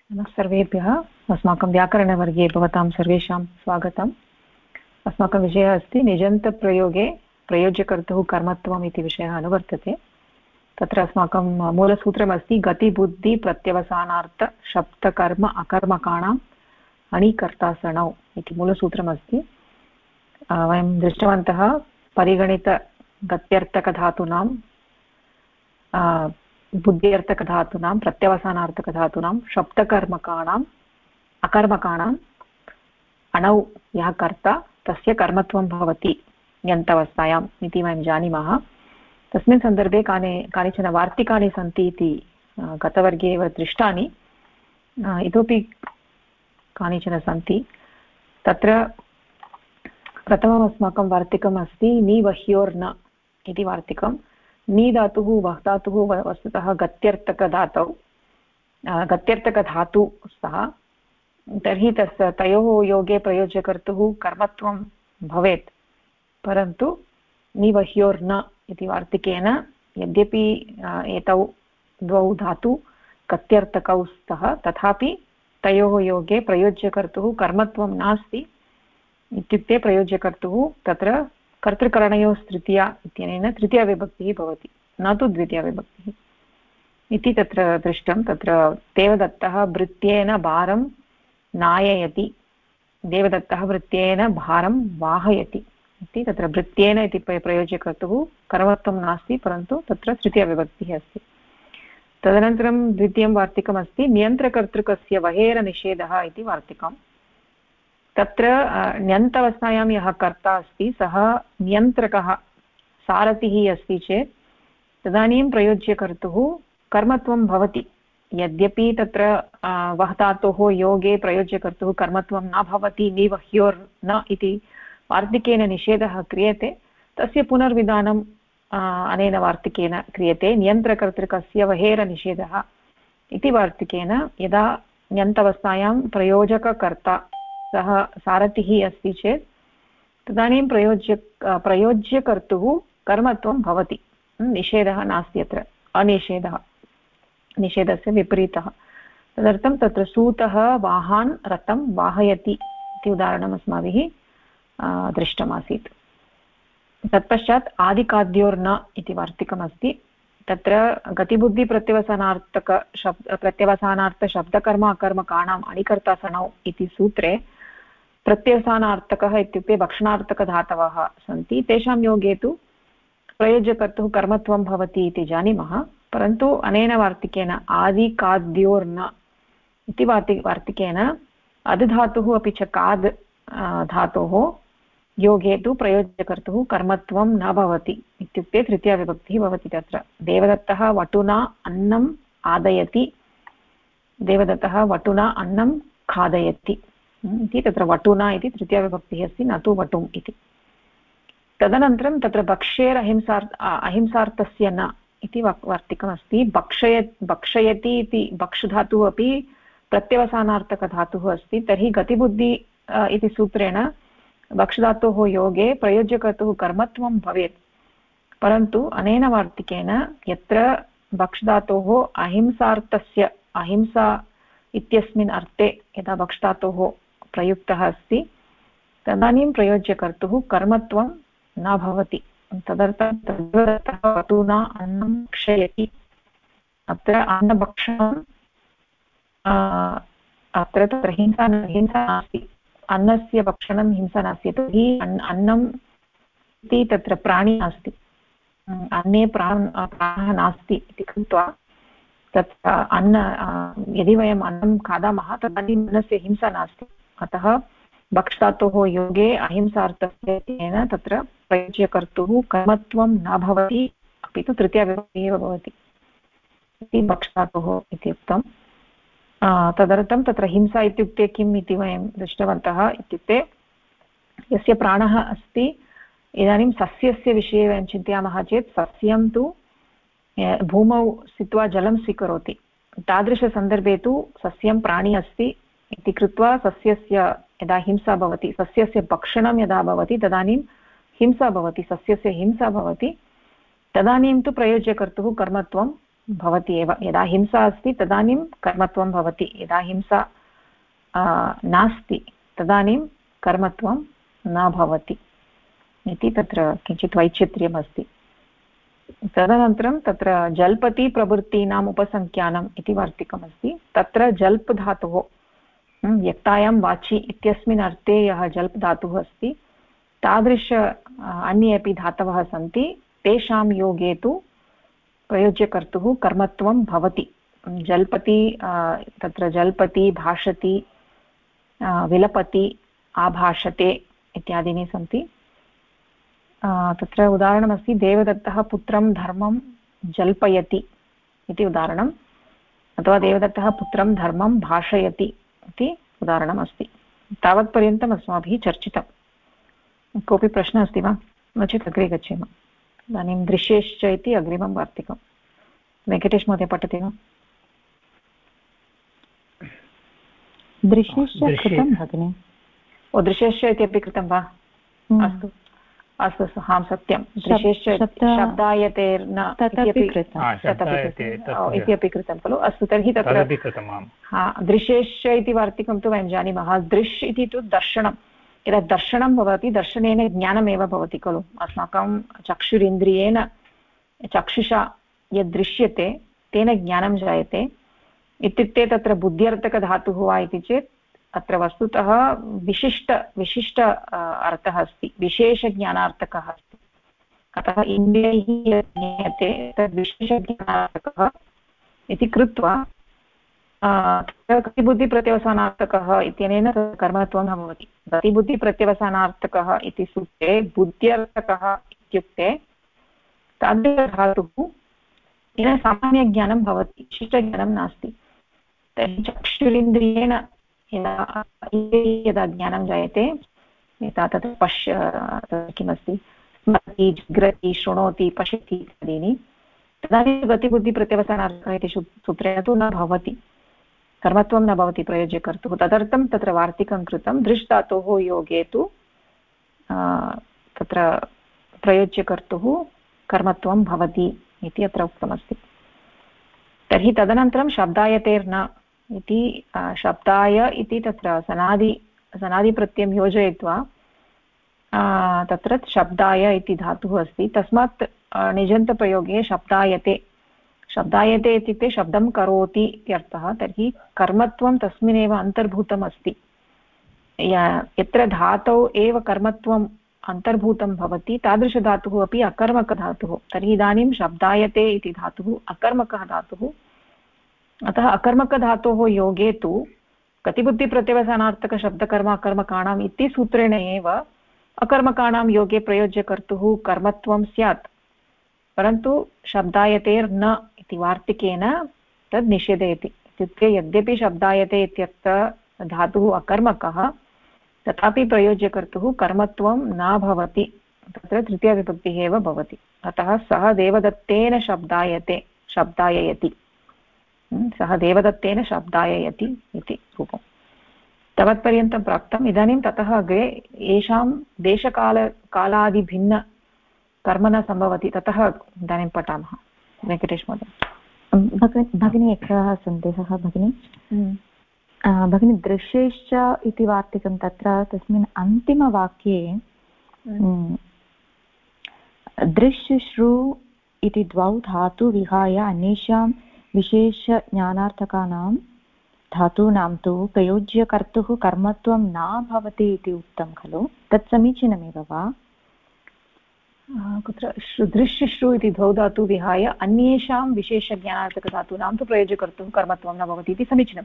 नमः सर्वेभ्यः। अस्माकं व्याकरणवर्गे भवतां सर्वेषां स्वागतम्। अस्माकं विषयः अस्ति निजन्तप्रयोगे प्रयोज्यकर्तुः कर्मत्वम् इति विषयः अनुवर्तते। तत्र अस्माकं मूलसूत्रमस्ति गतिबुद्धिप्रत्यवसानार्थ शब्दकर्म अकर्मकाणाम् अणिकर्तासणौ इति मूलसूत्रमस्ति। वयं दृष्टवन्तः परिगणितगत्यर्थकधातूनां बुद्ध्यर्थकधातूनां प्रत्यवसानार्थकधातूनां शब्दकर्मकाणाम् अकर्मकाणाम् अणौ यः कर्ता तस्य कर्मत्वं भवति ण्यन्तवस्थायाम् इति वयं जानीमः। तस्मिन् सन्दर्भे कानिचन वार्तिकानि सन्ति इति गतवर्गे एव दृष्टानि। इतोपि कानिचन सन्ति। तत्र प्रथमम् अस्माकं वार्तिकम् अस्ति निवह्योर्न इति वार्तिकं। नी धातुः वः धातुः वस्तुतः गत्यर्थकधातु स्तः। तर्हि तयोः योगे प्रयोज्यकर्तुः कर्मत्वं भवेत्, परन्तु निवह्योर्न इति वार्तिकेन यद्यपि एतौ द्वौ धातु गत्यर्थकौ स्तः, तथापि तयोः योगे प्रयोज्यकर्तुः कर्मत्वं नास्ति। इत्युक्ते प्रयोज्यकर्तुः तत्र कर्तृकरणयोः तृतीया इत्यनेन तृतीयाविभक्तिः भवति, न तु द्वितीयाविभक्तिः इति तत्र दृष्टं। तत्र देवदत्तः भृत्येन भारं नाययति, देवदत्तः भृत्येन भारं वाहयति इति। तत्र भृत्येन इति प्रयोज्यकर्तुः कर्मत्वं नास्ति, परन्तु तत्र तृतीयाविभक्तिः अस्ति। तदनन्तरं द्वितीयं वार्तिकमस्ति नियन्त्रकर्तृकस्य वहेरनिषेधः इति वार्तिकम्। तत्र ण्यन्तवस्थायां यः कर्ता अस्ति सः नियन्त्रकः सारथिः अस्ति चेत् तदानीं प्रयोज्यकर्तुः कर्मत्वं भवति। यद्यपि तत्र वः धातोः योगे प्रयोज्यकर्तुः कर्मत्वं न भवति, निवह्योर्न इति वार्तिकेन निषेधः क्रियते, तस्य पुनर्विधानम् अनेन वार्तिकेन क्रियते। नियन्त्रकर्तृकस्य वहेरनिषेधः इति वार्तिकेन यदा ण्यन्तवस्थायां प्रयोजककर्ता सः सारथिः अस्ति चेत् तदानीं प्रयोज्यकर्तुः कर्मत्वं भवति, निषेधः नास्ति। अत्र अनिषेधः, निषेधस्य विपरीतः। तदर्थं तत्र सूतः वाहान् रथं वाहयति इति उदाहरणम् अस्माभिः दृष्टमासीत्। तत्पश्चात् आदिकाद्योर्न इति वार्तिकमस्ति। तत्र प्रत्यवसानार्थशब्दकर्म अकर्मकाणाम् अणिकर्तासणौ इति सूत्रे प्रत्यवसानार्थकः इत्युक्ते भक्षणार्थकधातवः सन्ति, तेषां योगे तु प्रयोज्यकर्तुः कर्मत्वं भवति इति जानीमः। परन्तु अनेन वार्तिकेन आदिकाद्योर्न इति वार्तिकेन अद्धातुः अपि च काद् धातोः योगे तु प्रयोज्यकर्तुः कर्मत्वं न भवति, इत्युक्ते तृतीयाविभक्तिः भवति। तत्र देवदत्तः वटुना अन्नम् आदयति, देवदत्तः वटुना अन्नं खादयति इति। तत्र वटुना इति तृतीयाविभक्तिः अस्ति, न तु वटुम् इति। तदनन्तरं तत्र अहिंसार्थस्य न इति वार्तिकमस्ति। भक्षयति इति भक्षधातुः अपि प्रत्यवसानार्थकधातुः अस्ति। तर्हि गतिबुद्धि इति सूत्रेण भक्षधातोः योगे प्रयोज्यकर्तुः कर्मत्वं भवेत्, परन्तु अनेन वार्तिकेन यत्र भक्षधातोः अहिंसार्थस्य अहिंसा इत्यस्मिन् अर्थे यदा भक्षधातोः प्रयुक्तः अस्ति तदानीं प्रयोज्यकर्तुः कर्मत्वं न भवति। तदर्थं वटुना अन्नं भक्षयति, अत्र अन्नभक्षणम् अत्र तत्र हिंसा नास्ति, अन्नस्य भक्षणं हिंसा नास्ति। यतोहि अन्नम् इति तत्र प्राणी नास्ति, अन्ने प्राणः नास्ति इति कृत्वा तत्र यदि वयम् अन्नं खादामः तदानीम् अन्नस्य हिंसा नास्ति। अतः भक्षधातोः योगे अहिंसार्थस्य तत्र प्रयोज्यकर्तुः कर्मत्वं न भवति, अपि तु तृतीयाविभक्तिः एव भवति इति भक्षधातोः इति उक्तम्। तदर्थं तत्र हिंसा इत्युक्ते किम् इति वयं दृष्टवन्तः। इत्युक्ते यस्य प्राणः अस्ति, इदानीं सस्यस्य विषये वयं चिन्तयामः चेत् सस्यं तु भूमौ स्थित्वा जलं स्वीकरोति, तादृशसन्दर्भे तु सस्यं प्राणी अस्ति इति कृत्वा सस्यस्य यदा हिंसा भवति, सस्यस्य भक्षणं यदा भवति तदानीं हिंसा भवति, सस्यस्य हिंसा भवति, तदानीं तु प्रयोज्यकर्तुः कर्मत्वं भवति एव। यदा हिंसा अस्ति तदानीं कर्मत्वं भवति, यदा हिंसा नास्ति तदानीं कर्मत्वं न भवति इति तत्र किञ्चित् वैचित्र्यम् अस्ति। तदनन्तरं तत्र जल्पति प्रवृत्तीनाम् उपसङ्ख्यानम् इति वार्तिकमस्ति। तत्र जल्प् धातुः व्यक्तायां वाचि इत्यस्मिन् अर्थे यः जल्प् धातुः अस्ति तादृश अन्ये अपि धातवः सन्ति, तेषां योगे तु प्रयोज्यकर्तुः कर्मत्वं भवति। जल्पति, तत्र जल्पति, भाषति, विलपति, आभाषते इत्यादीनि सन्ति। तत्र उदाहरणमस्ति देवदत्तः पुत्रं धर्मं जल्पयति इति उदाहरणम्, अथवा देवदत्तः पुत्रं धर्मं भाषयति इति उदाहरणमस्ति। तावत्पर्यन्तम् अस्माभिः चर्चितं। कोऽपि प्रश्नः अस्ति वा? नो चेत् अग्रे गच्छेम। इदानीं दृश्येश्च इति अग्रिमं वार्तिकं वेङ्कटेश महोदय पठति वा? दृश्यश्च कृतं भगिनि? ओ, दृश्यश्च इत्यपि कृतं वा? अस्तु अस्तु अस्तु, हां सत्यं, दृश्यश्च शब्दायतेर्न इत्यपि कृतं खलु। अस्तु, तर्हि तत्र दृश्यश्च इति वार्तिकं तु वयं जानीमः। दृश् इति तु दर्शनं। यदा दर्शनं भवति दर्शनेन ज्ञानमेव भवति खलु। अस्माकं चक्षुरिन्द्रियेण चक्षुषा यद् दृश्यते तेन ज्ञानं जायते इत्युक्ते तत्र बुद्ध्यर्थकधातुः वा इति चेत् अत्र वस्तुतः विशिष्ट अर्थः अस्ति, विशेषज्ञानार्थकः अस्ति। अतः इन्द्रियैः यत् ज्ञायते तद् विशेषज्ञानार्थकः इति कृत्वा गतिबुद्धिप्रत्यवसानार्थकः इत्यनेन कर्मत्वं न भवति। गतिबुद्धिप्रत्यवसानार्थकः इति सूत्रे बुद्ध्यर्थकः इत्युक्ते तादृशधातुः येन सामान्यज्ञानं भवति, विशिष्टज्ञानं नास्ति। तर्हि चक्षुरिन्द्रियेण यदा ज्ञानं जायते, यदा तत्र किमस्ति, स्मरति, जिघ्रति, शृणोति, पश्यति इत्यादीनि, तदानीं गतिबुद्धिप्रत्यवसानार्थकः इति सूत्रेण तु न भवति, कर्मत्वं न भवति प्रयोज्यकर्तुः। तदर्थं तत्र वार्तिकं कृतं। दृश् धातोः योगे तु तत्र प्रयोज्यकर्तुः कर्मत्वं भवति इति अत्र उक्तमस्ति। तर्हि तदनन्तरं शब्दायतेर्न इति शब्दाय इति तत्र सनादिप्रत्ययं योजयित्वा तत्र शब्दाय इति धातुः अस्ति। तस्मात् निजन्तप्रयोगे शब्दायते इत्युक्ते शब्दं करोति इत्यर्थः। तर्हि कर्मत्वं तस्मिन्नेव अन्तर्भूतम् अस्ति। यत्र धातौ एव कर्मत्वम् अन्तर्भूतं भवति तादृशधातुः अपि अकर्मकधातुः। तर्हि इदानीं शब्दायते इति धातुः अकर्मकः धातुः। अतः अकर्मकधातोः योगे तु गतिबुद्धिप्रत्यवसानार्थकशब्दकर्म अकर्मकाणाम् इति सूत्रेण एव अकर्मकाणां योगे प्रयोज्यकर्तुः कर्मत्वं स्यात्। परन्तु शब्दायतेर्न इति वार्तिकेन तद् निषेधयति। इत्युक्ते यद्यपि शब्दायते इत्यत्र धातुः अकर्मकः तथापि प्रयोज्यकर्तुः कर्मत्वं न भवति, तत्र तृतीयाविभक्तिः एव भवति। अतः सः देवदत्तेन शब्दाययति, सः देवदत्तेन शब्दाययति इति रूपम्। तावत्पर्यन्तं प्राप्तम्। इदानीं ततः अग्रे येषां देशकालादिभिन्न कर्म न सम्भवति ततः इदानीं पठामः। वेङ्कटेश महोदय। भगिनी एकः सन्देहः भगिनी। भगिनी दृश्यैश्च इति वार्तिकं तत्र तस्मिन् अन्तिमवाक्ये दृश्यश्रु इति द्वौ धातु विहाय अन्येषां विशेषज्ञानार्थकानां धातूनां तु प्रयोज्यकर्तुः कर्मत्वं न भवति इति उक्तं खलु, तत् समीचीनमेव वा? कुत्र दृश्यश्रु इति द्वौ धातु विहाय अन्येषां विशेषज्ञानार्थकधातूनां तु प्रयोज्यकर्तुः कर्मत्वं न भवति इति समीचीनं।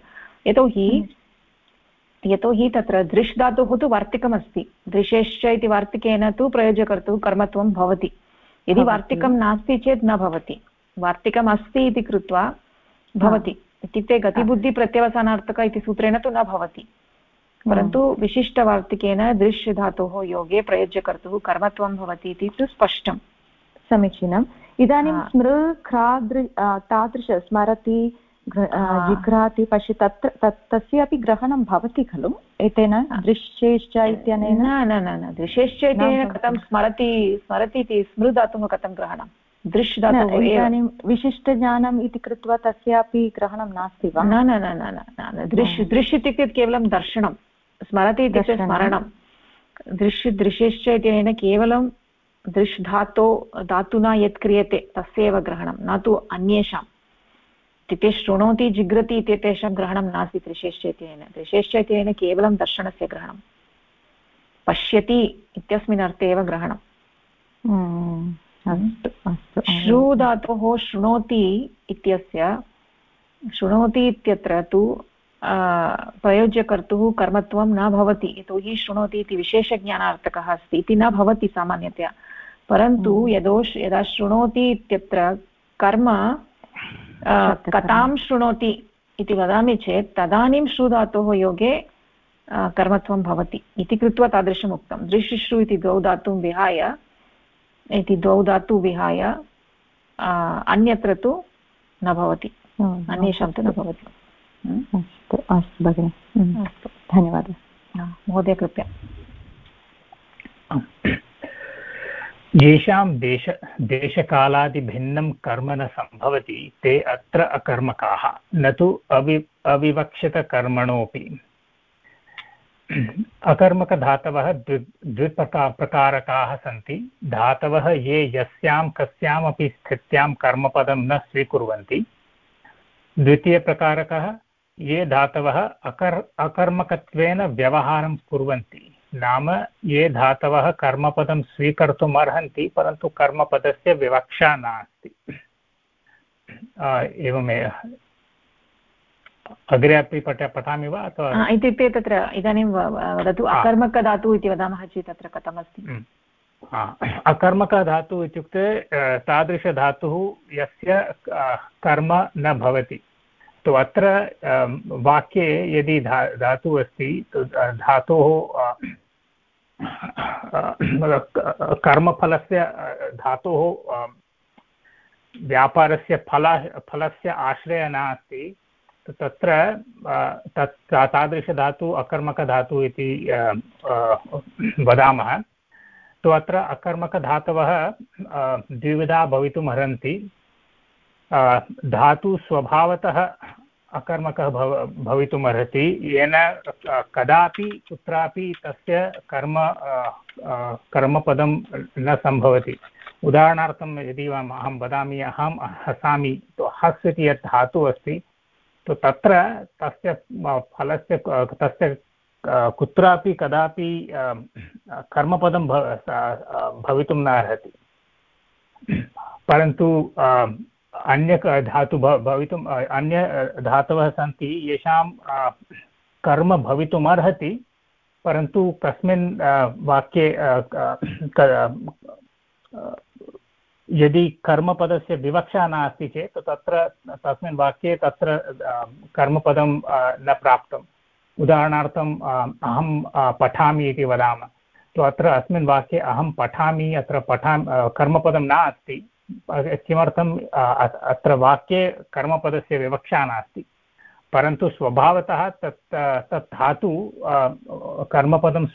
यतोहि तत्र दृश् धातुः तु वार्तिकमस्ति। दृश्यश्च इति वार्तिकेन तु प्रयोज्यकर्तुः कर्मत्वं भवति। यदि वार्तिकं नास्ति चेत् न भवति, वार्तिकम् अस्ति इति कृत्वा भवति। इत्युक्ते गतिबुद्धिप्रत्यवसानार्थक इति सूत्रेण तु न भवति, परन्तु विशिष्टवार्तिकेन दृश् धातोः योगे प्रयोज्यकर्तुः कर्मत्वं भवति इति तु स्पष्टं। समीचीनम्। इदानीं स्मृ ख्रादृ तादृश स्मरति जिघ्राति पश्य तस्य अपि ग्रहणं भवति खलु एतेन दृश्येश्च इत्यनेन? न दृश्येश्च इत्यनेन कथं स्मरति इति स्मृ धातुः कथं ग्रहणं? दृश् धातोः इदानीं विशिष्टज्ञानम् इति कृत्वा तस्यापि ग्रहणं नास्ति वा? न न न न न दृश् इत्युक्ते केवलं दर्शनं, स्मरति इत्युक्ते स्मरणं, दृश्यश्च इत्यनेन केवलं दृश् धातुना यत् क्रियते तस्यैव ग्रहणं, न तु अन्येषाम्। इत्युक्ते शृणोति जिघ्रति इत्येतेषां ग्रहणं नास्ति दृश्यश्च इत्यनेन। दृश्यश्च इत्यनेन केवलं दर्शनस्य ग्रहणं, पश्यति इत्यस्मिन् अर्थे एव ग्रहणं। श्रु धातोः शृणोति इत्यस्य, शृणोति इत्यत्र तु प्रयोज्यकर्तुः कर्मत्वं न भवति, यतोहि शृणोति इति विशेषज्ञानार्थकः अस्ति इति न भवति सामान्यतया। परन्तु यदा शृणोति इत्यत्र कर्म कथां शृणोति इति वदामि चेत् तदानीं श्रु धातोः योगे कर्मत्वं भवति इति कृत्वा तादृशम् उक्तं। दृश्यश्रु इति द्वौ धातु विहाय अन्यत्र तु न भवति, अन्येषां तु न भवति। अस्तु अस्तु भगिनि, अस्तु धन्यवादः। महोदय कृपया। येषां देशकालादिभिन्नं कर्म न सम्भवति ते अत्र अकर्मकाः, न तु अविवक्षितकर्मणोऽपि। अकर्मकधातवः द्विप्रकारकाः सन्ति। धातवः ये यस्यां कस्यामपि स्थित्यां कर्मपदं न स्वीकुर्वन्ति। द्वितीयप्रकारकः ये धातवः अकर्मकत्वेन व्यवहारं कुर्वन्ति, नाम ये धातवः कर्मपदं स्वीकर्तुम् अर्हन्ति परन्तु कर्मपदस्य विवक्षा नास्ति। एवमेव अग्रे अपि पठामि वा अथवा? इत्युक्ते तत्र इदानीं वदतु, अकर्मकधातुः इति वदामः चेत् तत्र कथमस्ति? अकर्मकधातुः इत्युक्ते तादृशधातुः यस्य कर्म न भवति। तो अत्र वाक्ये यदि धातुः अस्ति धातोः कर्मफलस्य धातोः व्यापारस्य फलस्य आश्रयः नास्ति, तत्र तादृशधातुः अकर्मकधातुः इति वदामः। तो अत्र अकर्मकधातवः द्विविधा भवितुम् अर्हन्ति। धातु स्वभावतः अकर्मकः भवितुम् अर्हति, येन कदापि कुत्रापि तस्य कर्मपदं न सम्भवति। उदाहरणार्थं यदि अहं वदामि अहं हसामि, तो हस् इति यत् धातुः अस्ति, तो तत्र तस्य फलस्य तस्य कुत्रापि कदापि कर्मपदं भवितुं न अर्हति। परन्तु अन्य धातु भवितुम् अन्य धातवः सन्ति येषां कर्म भवितुम् अर्हति, परन्तु कस्मिन् वाक्ये यदि कर्मपदस्य विवक्षा नास्ति चेत् तत्र तस्मिन् वाक्ये तत्र कर्मपदं न प्राप्तम्। उदाहरणार्थम् अहं पठामि इति वदामः, तो अत्र अस्मिन् वाक्ये अहं पठामि, अत्र कर्मपदं नास्ति। किमर्थम्? अत्र वाक्ये कर्मपदस्य विवक्षा नास्ति, परन्तु स्वभावतः तत् धातु कर्मपदं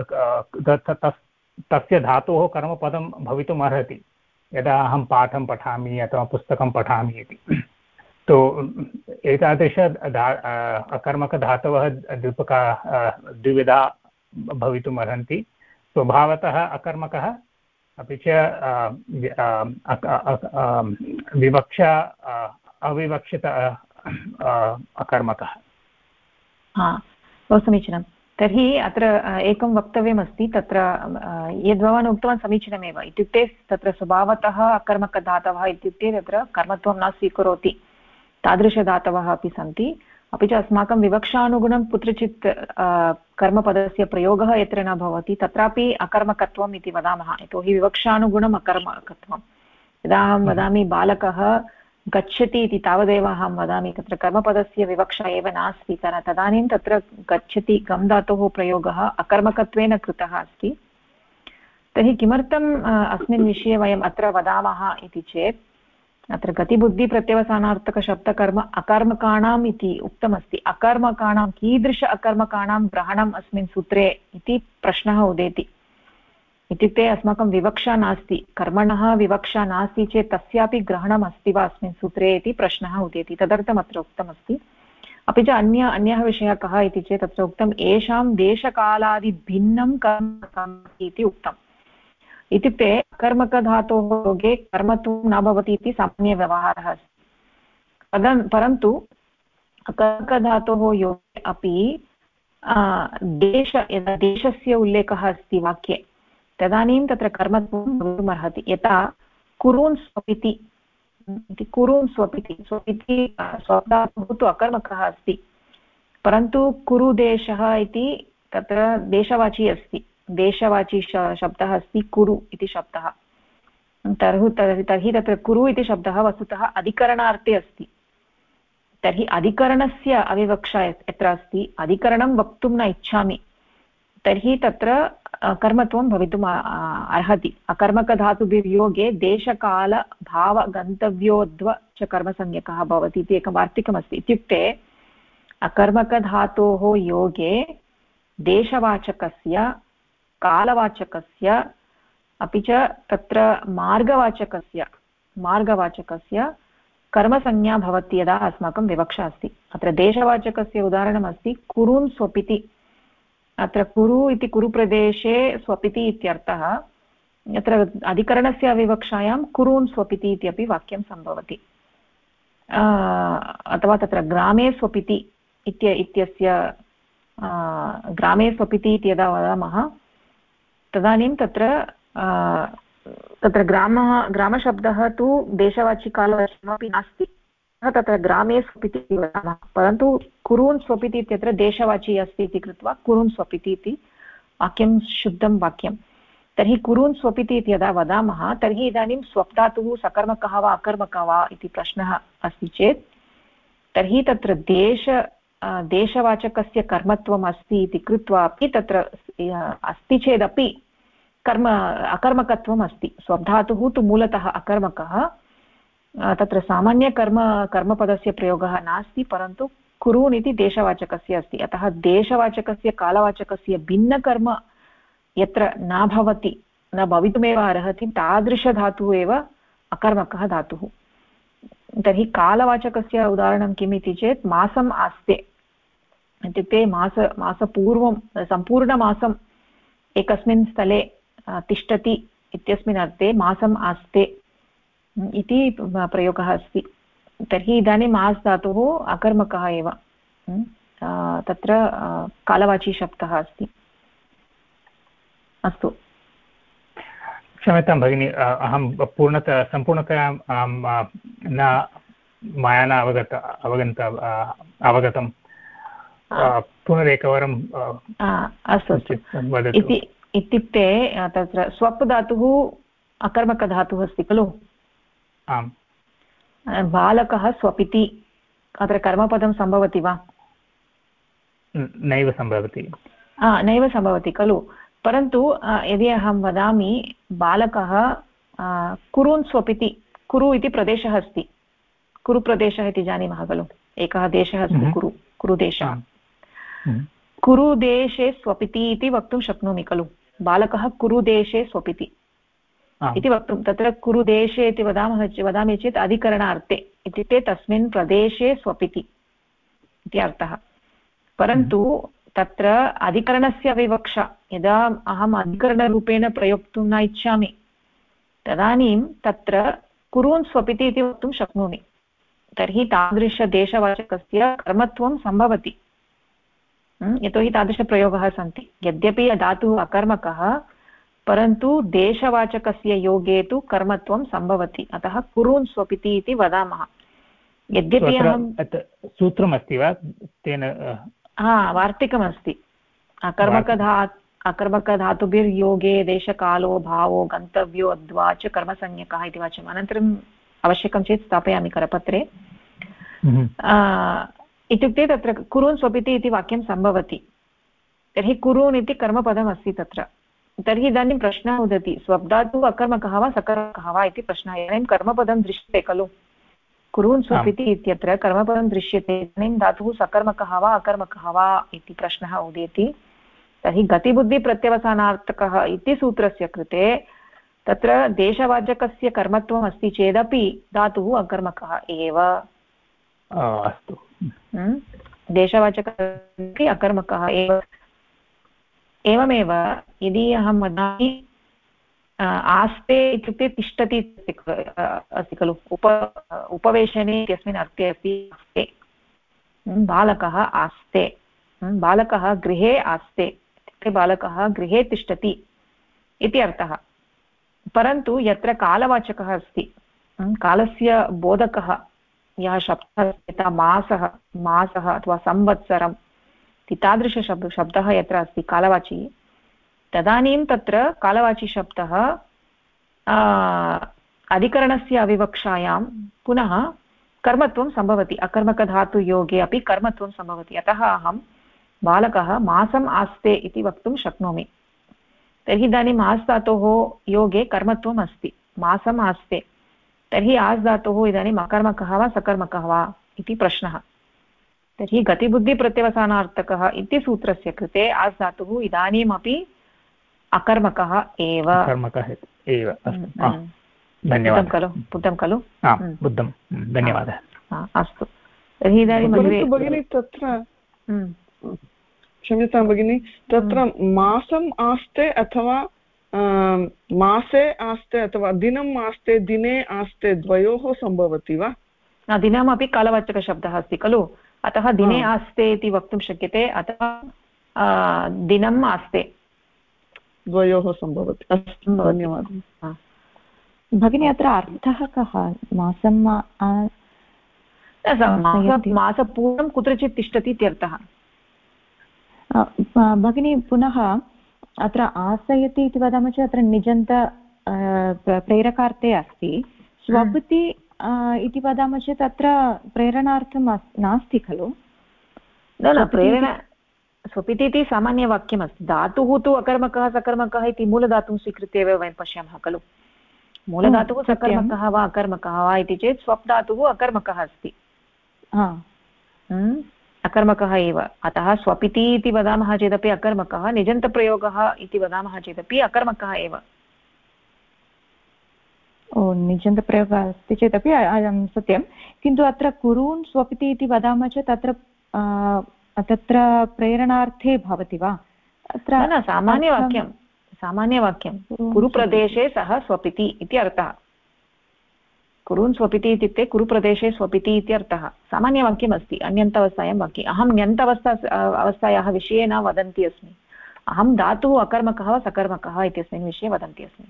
तस्य धातोः कर्मपदं भवितुम् अर्हति, यदा अहं पाठं पठामि अथवा पुस्तकं पठामि इति। तो एतादृश अकर्मकधातवः द्विविधा भवितुम् अर्हन्ति। स्वभावतः अकर्मकः, अपि च विवक्षा अविवक्षित अकर्मकः। बहु समीचीनं। तर्हि अत्र एकं वक्तव्यमस्ति, तत्र यद्भवान् उक्तवान् समीचीनमेव। इत्युक्ते तत्र स्वभावतः अकर्मकधातवः इत्युक्ते तत्र कर्मत्वं न स्वीकरोति तादृशधातवः अपि सन्ति। अपि च अस्माकं विवक्षानुगुणं कुत्रचित् कर्मपदस्य प्रयोगः यत्र न भवति तत्रापि अकर्मकत्वम् इति वदामः, यतोहि विवक्षानुगुणम् अकर्मकत्वं। यदा अहं वदामि बालकः गच्छति इति तावदेव अहं वदामि, तत्र कर्मपदस्य विवक्षा एव नास्ति, तदानीं तत्र गच्छति गम् धातोः प्रयोगः अकर्मकत्वेन कृतः अस्ति। तर्हि किमर्थम् अस्मिन् विषये वयम् अत्र वदामः इति चेत्, अत्र गतिबुद्धिप्रत्यवसानार्थकशब्दकर्म अकर्मकाणाम् इति उक्तमस्ति। अकर्मकाणां कीदृश अकर्मकाणां ग्रहणम् अस्मिन् सूत्रे इति प्रश्नः उदेति। इत्युक्ते अस्माकं विवक्षा नास्ति, कर्मणः विवक्षा नास्ति चेत् तस्यापि ग्रहणम् अस्ति वा अस्मिन् सूत्रे इति प्रश्नः उदेति, तदर्थम् अत्र उक्तमस्ति। अपि च अन्यः विषयः कः इति चेत् तत्र उक्तम् येषां देशकालादिभिन्नं कर्म इति उक्तम्। इत्युक्ते अकर्मकधातोः योगे कर्मत्वं न भवति इति सामान्यव्यवहारः अस्ति। परन्तु अकर्मकधातोः योगे अपि यदा देशस्य उल्लेखः अस्ति वाक्ये तदानीं तत्र कर्मत्वं भवितुमर्हति। यथा कुरून् स्वपिति इति, कुरून् स्वपिति, स्वपिति स्वधातुः तु अकर्मकः अस्ति, परन्तु कुरुदेशः इति तत्र देशवाची अस्ति, देशवाची शब्दः अस्ति कुरु इति शब्दः। तर्हि तत्र कुरु इति शब्दः वस्तुतः अधिकरणार्थे अस्ति। तर्हि अधिकरणस्य अविवक्षा यत्र अस्ति, अधिकरणं वक्तुं न इच्छामि, तर्हि तत्र कर्मत्वं भवितुम् अर्हति। अकर्मकधातुभिर्योगे देशकालभावगन्तव्योद्व च कर्मसंज्ञकः भवति इति एकं वार्तिकमस्ति। इत्युक्ते अकर्मकधातोः योगे देशवाचकस्य, कालवाचकस्य, अपि च तत्र मार्गवाचकस्य कर्मसंज्ञा भवति यदा अस्माकं विवक्षा अस्ति। अत्र देशवाचकस्य उदाहरणमस्ति कुरून् स्वपिति। अत्र कुरु इति कुरुप्रदेशे स्वपिति इत्यर्थः। अत्र अधिकरणस्य विवक्षायां कुरून् स्वपिति इत्यपि वाक्यं सम्भवति। अथवा तत्र ग्रामे स्वपिति इत्यस्य ग्रामे स्वपिति इति यदा वदामः तदानीं तत्र ग्रामशब्दः तु देशवाची कालवाचिनोपि नास्ति, तत्र ग्रामे स्वपिति इति वदामः, परन्तु कुरून् स्वपिति इत्यत्र देशवाची अस्ति इति कृत्वा कुरून् स्वपिति इति वाक्यं शुद्धं वाक्यं। तर्हि कुरून् स्वपिति इति यदा वदामः तर्हि इदानीं स्वप्धातुः सकर्मकः वा अकर्मकः वा इति प्रश्नः अस्ति चेत् तर्हि तत्र देशवाचकस्य कर्मत्वम् अस्ति इति कृत्वा अपि तत्र अस्ति चेदपि अकर्मकत्वम् अस्ति। स्वप्धातुः तु मूलतः अकर्मकः, तत्र कर्मपदस्य प्रयोगः नास्ति, परन्तु कुरून् इति देशवाचकस्य अस्ति। अतः देशवाचकस्य कालवाचकस्य भिन्नकर्म यत्र न भवति, न भवितुमेव अर्हति, तादृशधातुः एव अकर्मकः धातुः। तर्हि कालवाचकस्य उदाहरणं किम् इति चेत् मासम् आस्ते, इत्युक्ते मासपूर्वं सम्पूर्णमासम् एकस्मिन् स्थले तिष्ठति इत्यस्मिन् अर्थे मासम् आस्ते इति प्रयोगः अस्ति। तर्हि इदानीं मास् धातुः अकर्मकः एव, तत्र कालवाची शब्दः अस्ति। अस्तु, क्षम्यतां भगिनी, अहं सम्पूर्णतया मया न अवगतं। पुनरेकवारं अस्तु इत्युक्ते तत्र स्वप् धातुः अकर्मकधातुः अस्ति खलु। आम्, बालकः स्वपिति, अत्र कर्मपदं सम्भवति वा? नैव सम्भवति। नैव सम्भवति खलु। परन्तु यदि अहं वदामि बालकः कुरून् स्वपिति, कुरु इति प्रदेशः अस्ति, कुरुप्रदेशः इति जानीमः खलु, एकः देशः अस्ति कुरुदेशः। कुरुदेशे स्वपिति इति वक्तुं शक्नोमि खलु, बालकः कुरुदेशे स्वपिति इति वक्तुं। तत्र कुरुदेशे इति वदामि चेत् अधिकरणार्थे, इत्युक्ते तस्मिन् प्रदेशे स्वपिति इति अर्थः। परन्तु तत्र अधिकरणस्य विवक्षा यदा अहम् अधिकरणरूपेण प्रयोक्तुं न इच्छामि तदानीं तत्र कुरून् स्वपिति इति वक्तुं शक्नोमि। तर्हि तादृशदेशवाचकस्य कर्मत्वं सम्भवति, यतोहि तादृशप्रयोगाः सन्ति। यद्यपि धातुः अकर्मकः, परन्तु देशवाचकस्य योगे तु कर्मत्वं सम्भवति, अतः कुरून् स्वपिति इति वदामः। यद्यपि अहं सूत्रमस्ति वा तेन? वार्तिकमस्ति। अकर्मकधातुभिर्योगे देशकालो भावो गन्तव्यो अद्वा च कर्मसंज्ञकः इति वाच्यम्। अनन्तरम् आवश्यकं चेत् स्थापयामि करपत्रे। इत्युक्ते तत्र कुरून् स्वपिति इति वाक्यं सम्भवति। तर्हि कुरून् इति कर्मपदम् अस्ति तत्र। तर्हि इदानीं प्रश्नः उदेति, स्वप्धातुः अकर्मकः वा सकर्मकः वा इति प्रश्नः। इदानीं कर्मपदं दृश्यते खलु, कुरून् स्वपिति इत्यत्र कर्मपदं दृश्यते। इदानीं धातुः सकर्मकः वा अकर्मकः वा इति प्रश्नः उदेति। तर्हि गतिबुद्धिप्रत्यवसानार्थकः इति सूत्रस्य कृते तत्र देशवाचकस्य कर्मत्वम् अस्ति चेदपि धातुः अकर्मकः एव। अस्तु, देशवाचकः अकर्मकः एव। एवमेव यदि अहं वदामि आस्ते इत्युक्ते तिष्ठति अस्ति खलु, उपवेशने इत्यस्मिन् अर्थे अस्ति आस्ते। बालकः आस्ते, बालकः गृहे आस्ते इत्युक्ते बालकः गृहे तिष्ठति इति अर्थः। परन्तु यत्र कालवाचकः अस्ति, कालस्य बोधकः यः शब्दः यथा मासः अथवा संवत्सरम् तादृशशब्दः यत्र अस्ति कालवाची, तदानीं तत्र कालवाचीशब्दः अधिकरणस्य अविवक्षायां पुनः कर्मत्वं सम्भवति, अकर्मकधातुयोगे अपि कर्मत्वं सम्भवति। अतः अहं बालकः मासम् आस्ते इति वक्तुं शक्नोमि। तर्हि इदानीम् आस् धातोः योगे कर्मत्वम् अस्ति, मासम् आस्ते। तर्हि आस् धातुः इदानीम् अकर्मकः वा सकर्मकः वा इति प्रश्नः। तर्हि गतिबुद्धिप्रत्यवसानार्थकः इति सूत्रस्य कृते आस् धातुः इदानीमपि अकर्मकः एव। धन्यवादः खलु, बुद्धं खलु, बुद्धं, धन्यवादः। अस्तु, तर्हि इदानीं भगिनी तत्र क्षम्यतां भगिनी, तत्र मासम् आस्ते अथवा मासे आस्ते अथवा दिनम् आस्ते दिने आस्ते द्वयोः सम्भवति वा? दिनमपि कालवाचकशब्दः अस्ति खलु, अतः दिने आस्ते इति वक्तुं शक्यते, अथवा दिनम् आस्ते, द्वयोः सम्भवति। अस्तु, धन्यवादः भगिनी। अत्र अर्थः कः? मासं मासपूर्णं कुत्रचित् तिष्ठति इत्यर्थः। भगिनी पुनः अत्र आसयति इति वदामः चेत् अत्र निजन्त प्रेरकार्थे अस्ति। स्वपिति इति वदामः चेत् अत्र प्रेरणार्थं नास्ति खलु? न, प्रेरणा स्वपिति इति सामान्यवाक्यमस्ति। धातुः तु अकर्मकः सकर्मकः इति मूलधातुं स्वीकृत्य एव वयं पश्यामः खलु। मूलधातुः सकर्मकः वा अकर्मकः वा इति चेत् स्वप् धातुः अकर्मकः अस्ति, अकर्मकः एव। अतः स्वपिति इति वदामः चेदपि अकर्मकः, निजन्तप्रयोगः इति वदामः चेदपि अकर्मकः एव। ओ, निजन्तप्रयोगः अस्ति चेदपि सत्यं, किन्तु अत्र कुरून् स्वपिति इति वदामः चेत् तत्र प्रेरणार्थे भवति वा? अत्र न, सामान्यवाक्यं कुरुप्रदेशे सः स्वपिति इति अर्थः। कुरून् स्वपिति इत्युक्ते कुरुप्रदेशे स्वपिति इति अर्थः। सामान्यवाक्यमस्ति, अन्यन्तवस्थायां वाक्ये। अहं न्यन्तवस्थायाः विषये न वदन्ती अस्मि, अहं धातुः अकर्मकः वा सकर्मकः इत्यस्मिन् विषये वदन्ती अस्मि।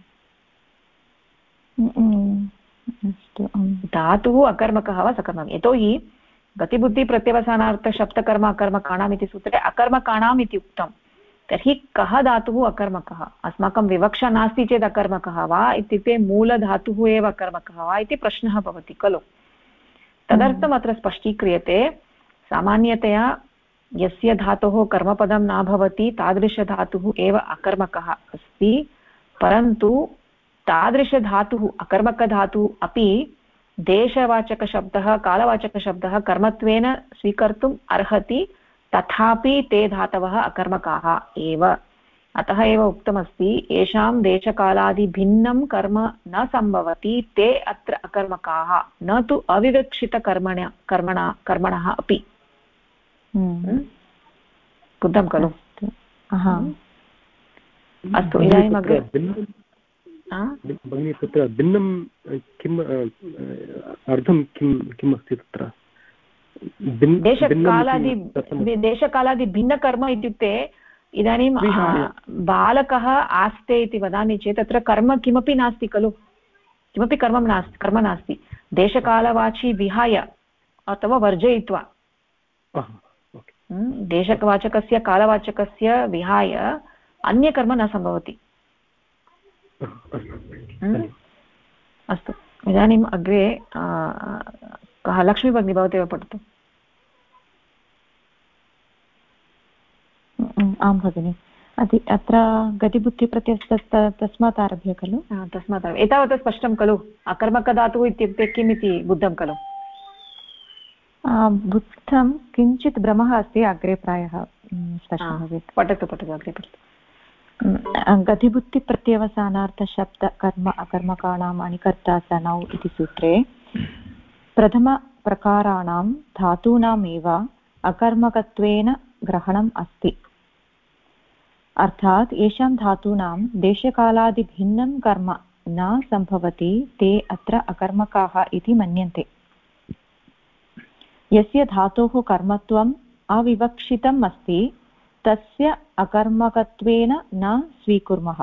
धातुः अकर्मकः वा सकर्मकः, यतोहि गतिबुद्धिप्रत्यवसानार्थशब्दकर्म अकर्मकाणाम् इति सूत्रे अकर्मकाणाम् इति उक्तं। तर्हि कः धातुः अकर्मकः? अस्माकं विवक्षा नास्ति चेत् अकर्मकः वा, इत्युक्ते मूलधातुः एव अकर्मकः वा इति प्रश्नः भवति खलु। तदर्थम् अत्र स्पष्टीक्रियते, सामान्यतया यस्य धातोः कर्मपदं न भवति तादृशधातुः एव अकर्मकः अस्ति, परन्तु तादृशधातुः अकर्मकधातुः अपि देशवाचकशब्दः कालवाचकशब्दः कर्मत्वेन स्वीकर्तुम् अर्हति, तथापि ते धातवः अकर्मकाः एव। अतः एव उक्तमस्ति, येषां देशकालादिभिन्नं कर्म न सम्भवति ते अत्र अकर्मकाः, न तु अविवक्षितकर्मणः अपि। बुद्धं खलु? अस्तु, इदानीम् अग्रे भगिनी, तत्र भिन्नं किम् अर्थं किम् अस्ति तत्र? देशकालादि भिन्नकर्म इत्युक्ते इदानीं बालकः आस्ते इति वदामि चेत् तत्र कर्म किमपि नास्ति खलु, किमपि कर्म नास्ति, देशकालवाची विहाय अथवा वर्जयित्वा, देशवाचकस्य कालवाचकस्य विहाय अन्यकर्म न सम्भवति। अस्तु, इदानीम् अग्रे कः? लक्ष्मी भगिनी, भवती एव पठतु। आं भगिनि, अत्र गतिबुद्धिप्रत्ययः तस्मात् आरभ्य खलु? तस्मात् आरभ्य एतावत् स्पष्टं खलु? अकर्मकधातुः इत्युक्ते किम् इति बुद्धं खलु? बुद्धं किञ्चित् भ्रमः अस्ति, अग्रे प्रायः स्पष्टं भवेत्। पठतु पठतु अग्रे पठतु। गतिबुद्धिप्रत्यवसानार्थशब्द कर्म अकर्मकाणाम् अणिकर्तासनौ इति सूत्रे प्रथमप्रकाराणां धातूनामेव अकर्मकत्वेन ग्रहणम् अस्ति। अर्थात् येषां धातूनां देशकालादिभिन्नं कर्म न सम्भवति ते अत्र अकर्मकाः इति मन्यन्ते। यस्य धातोः कर्मत्वम् अविवक्षितम् अस्ति तस्य अकर्मकत्वेन न स्वीकुर्मः।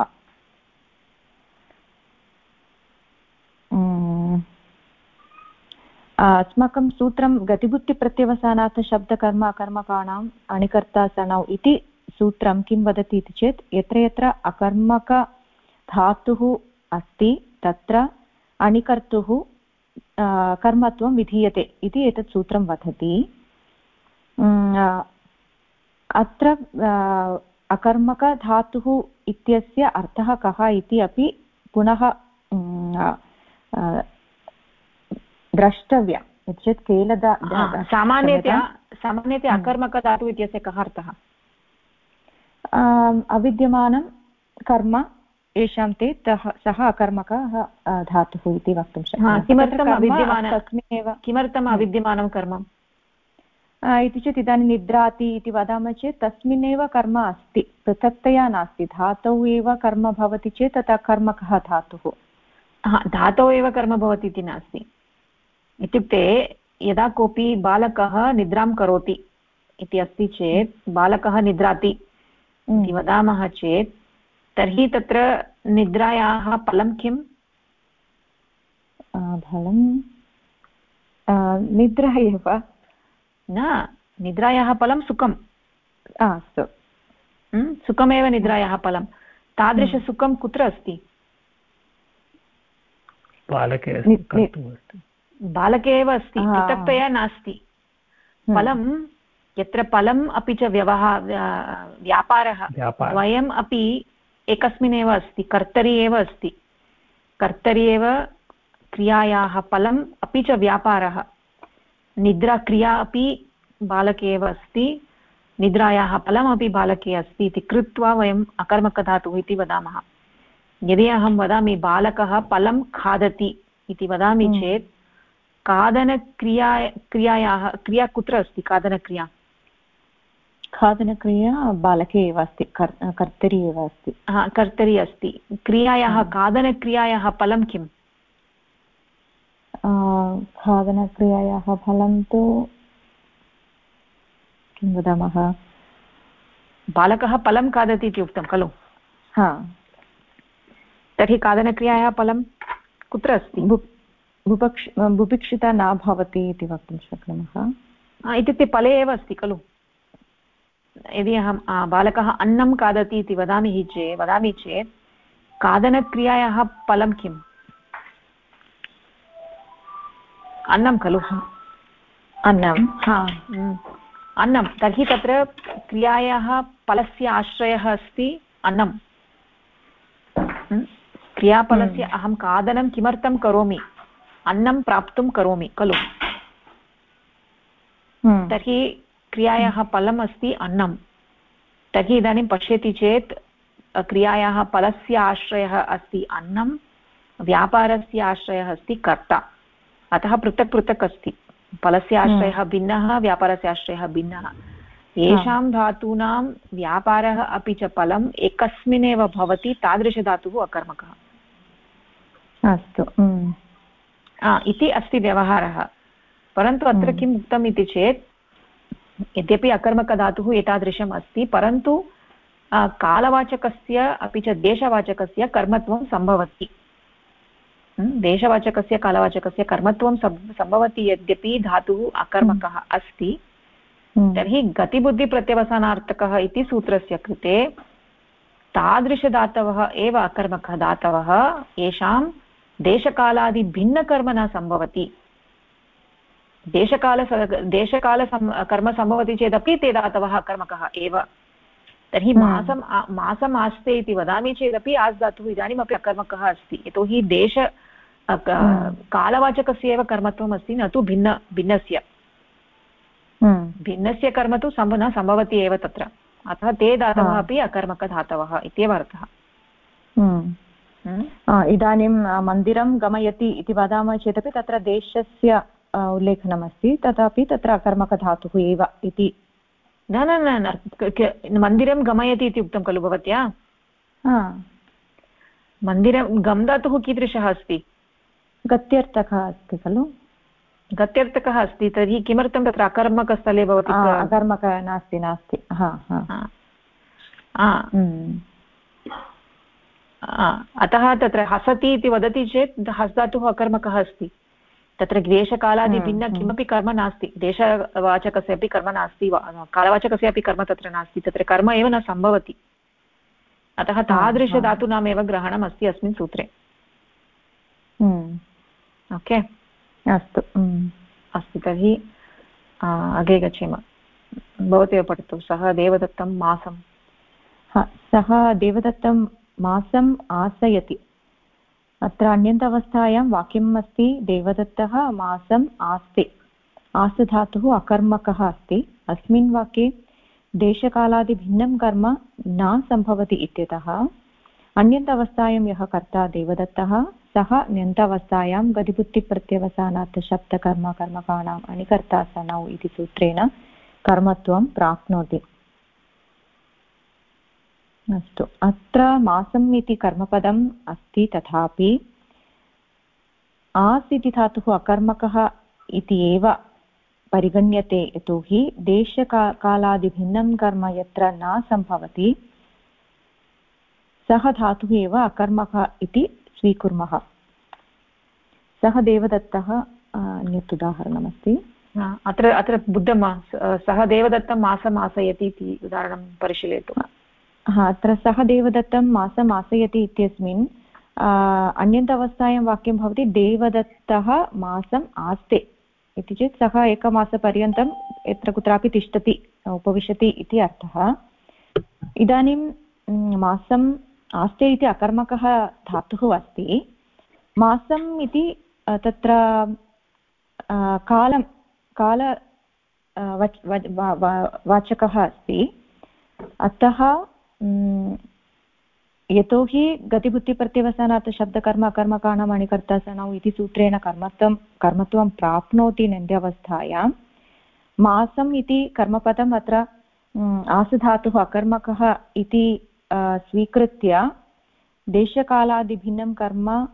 अस्माकं सूत्रं गतिबुद्धिप्रत्यवसानात् शब्दकर्म अकर्मकाणाम् अणिकर्तासनौ इति सूत्रं किं वदति इति चेत् यत्र यत्र अकर्मकधातुः अस्ति तत्र अणिकर्तुः कर्मत्वं विधीयते इति एतत् सूत्रं वदति। अत्र अकर्मकधातुः इत्यस्य अर्थः कः इति अपि पुनः द्रष्टव्य चेत् सामान्यतया अकर्मकधातुः इत्यस्य कः अर्थः? अविद्यमानं कर्म येषां ते सः अकर्मकः धातुः इति वक्तुं शक्नुमः। किमर्थम् अविद्यमानं कर्म इति चेत् इदानीं निद्राति इति वदामः चेत् तस्मिन्नेव कर्म अस्ति, पृथक्तया नास्ति। धातौ एव कर्म भवति चेत् तत् अकर्मकः धातुः। धातौ एव कर्म भवति इति नास्ति। इत्युक्ते यदा कोऽपि बालकः निद्रां करोति इति अस्ति चेत् बालकः निद्राति इति वदामः चेत् तर्हि तत्र निद्रायाः फलं किम्? फलं निद्रा एव न, निद्रायाः फलं सुखम्। अस्तु, सुखमेव निद्रायाः फलं। तादृशसुखं कुत्र अस्ति? बालके एव अस्ति, पृथक्तया नास्ति। फलं यत्र फलम् अपि च व्यापारः द्वयम् अपि एकस्मिन्नेव अस्ति, कर्तरि एव अस्ति। कर्तरि एव क्रियायाः फलम् अपि च व्यापारः। निद्राक्रिया अपि बालके एव अस्ति, निद्रायाः फलमपि बालके अस्ति इति कृत्वा वयम् अकर्मकधातुः इति वदामः। यदि अहं वदामि बालकः फलं खादति इति वदामि चेत् क्रिया कुत्र अस्ति? खादनक्रिया बालके एव अस्ति, कर्तरि एव अस्ति। कर्तरि अस्ति। क्रियायाः खादनक्रियायाः फलं किम्? खादनक्रियायाः फलं तु किं वदामः? बालकः फलं खादति इति उक्तं खलु? तर्हि खादनक्रियायाः फलं कुत्र अस्ति? बुभुक्षिता न भवति इति वक्तुं शक्नुमः। इत्युक्ते फले एव अस्ति खलु? यदि अहं बालकः अन्नं खादति इति वदामि चेत् खादनक्रियायाः फलं किम्? अन्नं खलु? अन्नं। तर्हि तत्र क्रियायाः फलस्य आश्रयः अस्ति अन्नं। क्रियाफलस्य अहं खादनं किमर्थं करोमि? अन्नं प्राप्तुं करोमि खलु? तर्हि क्रियायाः फलम् अस्ति अन्नं। तर्हि इदानीं पश्यति चेत् क्रियायाः फलस्य आश्रयः अस्ति अन्नं, व्यापारस्य आश्रयः अस्ति कर्ता। अतः पृथक् पृथक् अस्ति। फलस्य आश्रयः भिन्नः, व्यापारस्य आश्रयः भिन्नः। येषां धातूनां व्यापारः अपि च फलम् एकस्मिन्नेव भवति तादृशधातुः अकर्मकः। अस्तु, इति अस्ति व्यवहारः। परन्तु अत्र किम् उक्तम् इति चेत् यद्यपि अकर्मकधातुः एतादृशम् अस्ति, परन्तु कालवाचकस्य अपि च देशवाचकस्य कर्मत्वं सम्भवति। देशवाचकस्य कालवाचकस्य कर्मत्वं सम्भवति यद्यपि धातुः अकर्मकः अस्ति। तर्हि गतिबुद्धिप्रत्यवसानार्थकः इति सूत्रस्य कृते तादृशधातवः एव अकर्मकः धातवः येषां देशकालादिभिन्नकर्म न सम्भवति। देशकाल कर्म सम्भवति चेदपि ते धातवः अकर्मकः एव। तर्हि मासम् आस्ते इति वदामि चेदपि आस् धातुः इदानीमपि अकर्मकः अस्ति, यतोहि कालवाचकस्य एव कर्मत्वम् अस्ति, न तु भिन्नस्य। भिन्नस्य कर्म तु न सम्भवति एव तत्र, अतः ते धातवः अपि अकर्मकधातवः इत्येव अर्थः। इदानीं मन्दिरं गमयति इति वदामः चेदपि तत्र देशस्य उल्लेखनमस्ति, तथापि तत्र अकर्मकधातुः एव इति। न न न न, मन्दिरं गमयति इति उक्तं खलु भवत्या। मन्दिरं गम् धातुः कीदृशः अस्ति? गत्यर्थकः अस्ति खलु। गत्यर्थकः अस्ति, तर्हि किमर्थं तत्र अकर्मकस्थले भवति? अकर्मक नास्ति नास्ति। अतः तत्र हसति इति वदति चेत् हस् धातुः अकर्मकः अस्ति, तत्र देशकालादि भिन्न किमपि कर्म नास्ति, देशवाचकस्य अपि कर्म नास्ति, कालवाचकस्य अपि कर्म तत्र नास्ति, तत्र कर्म एव न सम्भवति। अतः तादृशधातूनामेव ग्रहणम् अस्ति अस्मिन् सूत्रे। ओके, अस्तु अस्तु, तर्हि अग्रे गच्छेम। भवती पठतु। सः देवदत्तं मासं, सः देवदत्तं मासम् आसयति। अत्र अन्यन्तवस्थायां वाक्यम् अस्ति देवदत्तः मासम् आस्ते। आसधातुः अकर्मकः अस्ति। अस्मिन् वाक्ये देशकालादिभिन्नं कर्म न सम्भवति इत्यतः अन्यन्तवस्थायां यः कर्ता देवदत्तः सः ण्यन्तावस्थायां गतिबुद्धिप्रत्यवसानार्थशब्दकर्म कर्मकाणाम् अनिकर्ता सनौ इति सूत्रेण कर्मत्वं प्राप्नोति। अस्तु, अत्र मासम् इति कर्मपदम् अस्ति, तथापि आस् इति धातुः अकर्मकः इति एव परिगण्यते, यतोहि देशकालादिभिन्नं कर्म यत्र न सम्भवति सः धातुः एव अकर्मकः इति स्वीकुर्मः। सः देवदत्तः अन्यत् उदाहरणमस्ति। अत्र बुद्धं सः देवदत्तं मासम् आसयति इति उदाहरणं परिशीलयतु। अत्र सः देवदत्तं मासम् आसयति इत्यस्मिन् अन्यन्तवस्थायां वाक्यं भवति देवदत्तः मासम् आस्ते इति चेत् सः एकमासपर्यन्तं यत्र कुत्रापि तिष्ठति, उपविशति इति अर्थः। इदानीं मासम् आस्ते इति अकर्मकः धातुः अस्ति। मासम् इति तत्र वाचकः अस्ति। अतः यतोहि गतिबुद्धिप्रत्यवसानात् शब्दकर्म अकर्मकाणाम् अनिकर्ता सनौ इति सूत्रेण कर्मत्वं प्राप्नोति नन्द्यावस्थायां, मासम् इति कर्मपदम् अत्र आसधातुः अकर्मकः इति स्वीकृत्य देशकालादिभिन्नं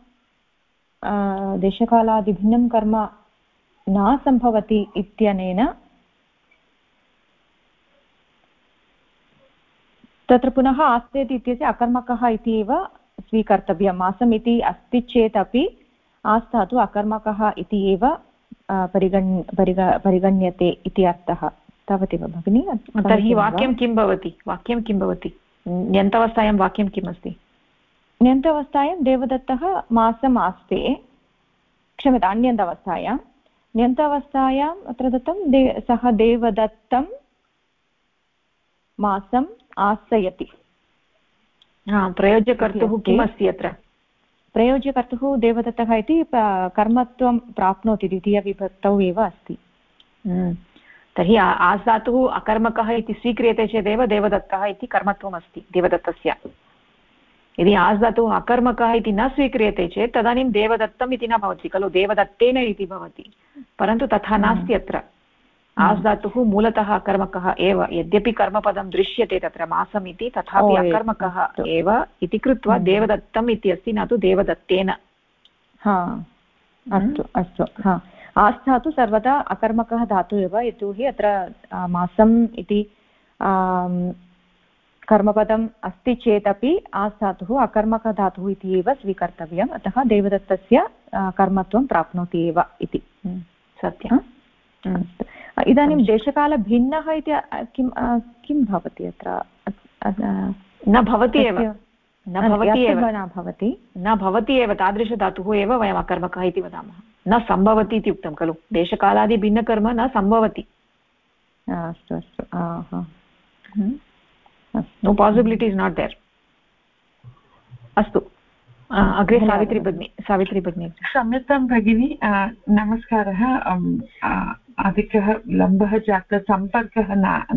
कर्म न सम्भवति इत्यनेन तत्र पुनः आस्तेति इत्यस्य अकर्मकः इति एव स्वीकर्तव्यं। मासम् इति अस्ति चेदपि आस्तातु अकर्मकः इति एव परिगण्यते इति अर्थः। तावदेव भगिनी। तर्हि वाक्यं किं भवति? वाक्यं किं भवति? ण्यन्तावस्थायां वाक्यं किम् अस्ति? ण्यन्तावस्थायां देवदत्तः मासम् आस्ते, क्षम्यताम्, ण्यन्तावस्थायाम् अत्र दत्तं सः देवदत्तं मासम् आसयति। प्रयोज्यकर्तुः किम् अस्ति अत्र? प्रयोज्यकर्तुः देवदत्तः इति कर्मत्वं प्राप्नोति, द्वितीयविभक्तौ एव अस्ति। तर्हि आस् धातुः अकर्मकः इति स्वीक्रियते चेदेव देवदत्तः इति कर्मत्वम् अस्ति देवदत्तस्य। यदि आस् धातुः अकर्मकः इति न स्वीक्रियते चेत् तदानीं देवदत्तम् इति न भवति खलु, देवदत्तेन इति भवति। परन्तु तथा नास्ति अत्र। आस् धातुः मूलतः अकर्मकः एव, यद्यपि कर्मपदं दृश्यते तत्र मासम् इति, तथापि अकर्मकः एव इति कृत्वा देवदत्तम् इति अस्ति, न तु देवदत्तेन। अस्तु अस्तु। आस् धातुः सर्वदा अकर्मकः धातुः एव, यतोहि अत्र मासम् इति कर्मपदम् अस्ति चेदपि आस् धातुः अकर्मकः धातुः इति एव स्वीकर्तव्यम्। अतः देवदत्तस्य कर्मत्वं प्राप्नोति एव इति सत्यम्। इदानीं देशकालभिन्नः इति किं भवति अत्र? न भवति एव, न भवति एव तादृशधातुः एव वयम् अकर्मकः इति वदामः। न सम्भवति इति उक्तं खलु, देशकालादिभिन्नकर्म न सम्भवति। अस्तु अस्तु, no possibility is not there. अस्तु, अग्रे सावित्री भगिनी क्षम्यतां भगिनी नमस्कारः अधिकः विलम्बः जातः सम्पर्कः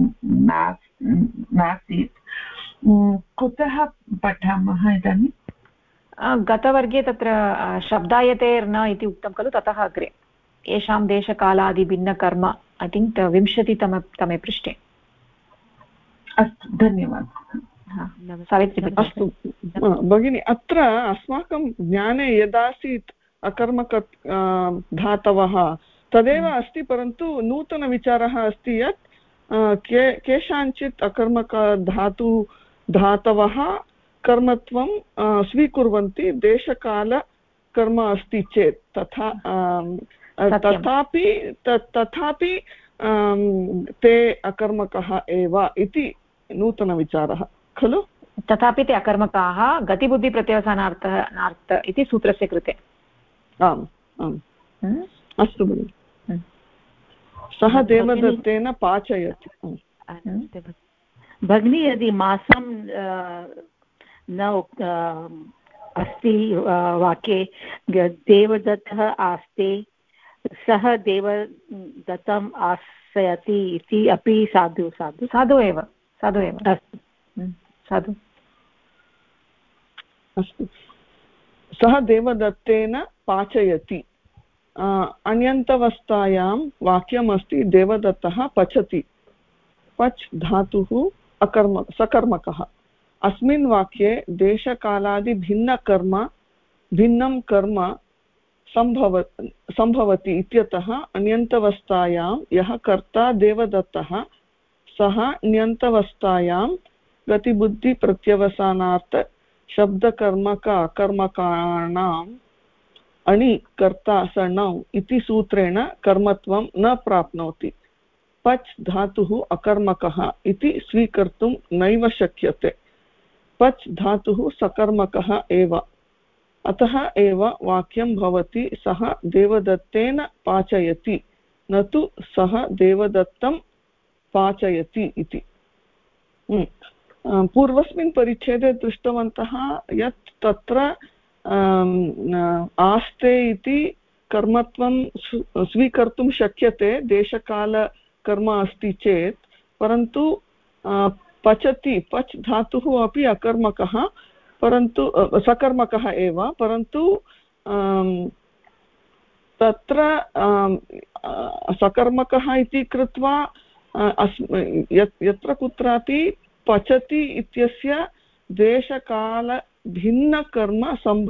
नासीत् कुतः पठामः इदानीं गतवर्गे तत्र शब्दायतेर्न इति उक्तं खलु ततः अग्रे येषां देशकालादिभिन्नकर्म ऐ थिङ्क् 20तमे पृष्ठे अस्तु धन्यवादः सावित्री अस्तु भगिनि अत्र अस्माकं ज्ञाने यदासीत् अकर्मक धातवः तदेव अस्ति परन्तु नूतनविचारः अस्ति यत् केषाञ्चित् अकर्मक धातवः कर्मत्वं स्वीकुर्वन्ति देशकालकर्म अस्ति चेत् तथापि ते अकर्मकः एव इति नूतनविचारः खलु तथापि ते अकर्मकाः गतिबुद्धिप्रत्यवसानार्थ इति सूत्रस्य कृते आम् आम् अस्तु भगिनि सः देवदत्तेन पाचयति भगिनी यदि मासं न अस्ति वाक्ये देवदत्तः आस्ते सः देवदत्तम् आश्रयति इति अपि साधु एव अस्तु साधु अस्तु सः देवदत्तेन पाचयति अन्यन्तवस्थायां वाक्यमस्ति देवदत्तः पचति पच् धातुः सकर्मकः अस्मिन् वाक्ये भिन्नं कर्म सम्भवति इत्यतः अन्यन्तवस्थायां यः कर्ता देवदत्तः सः ण्यन्तवस्थायां गतिबुद्धिप्रत्यवसानार्थ शब्दकर्मकाणाम् अणि कर्ता सणौ इति सूत्रेण कर्मत्वं न प्राप्नोति पच् धातुः अकर्मकः इति स्वीकर्तुं नैव शक्यते पच् धातुः सकर्मकः एव अतः एव वाक्यं भवति सः देवदत्तेन पाचयति न तु सः देवदत्तं पाचयति इति पूर्वस्मिन् परिच्छेदे दृष्टवन्तः यत् तत्र आस्ते इति कर्मत्वं स्वीकर्तुं शक्यते देशकालकर्म अस्ति चेत् परन्तु पचति पच् धातुः अपि अकर्मकः परन्तु सकर्मकः एव परन्तु तत्र सकर्मकः इति कृत्वा यत्र कुत्रापि पचति इत्यस्य देशकालभिन्नकर्म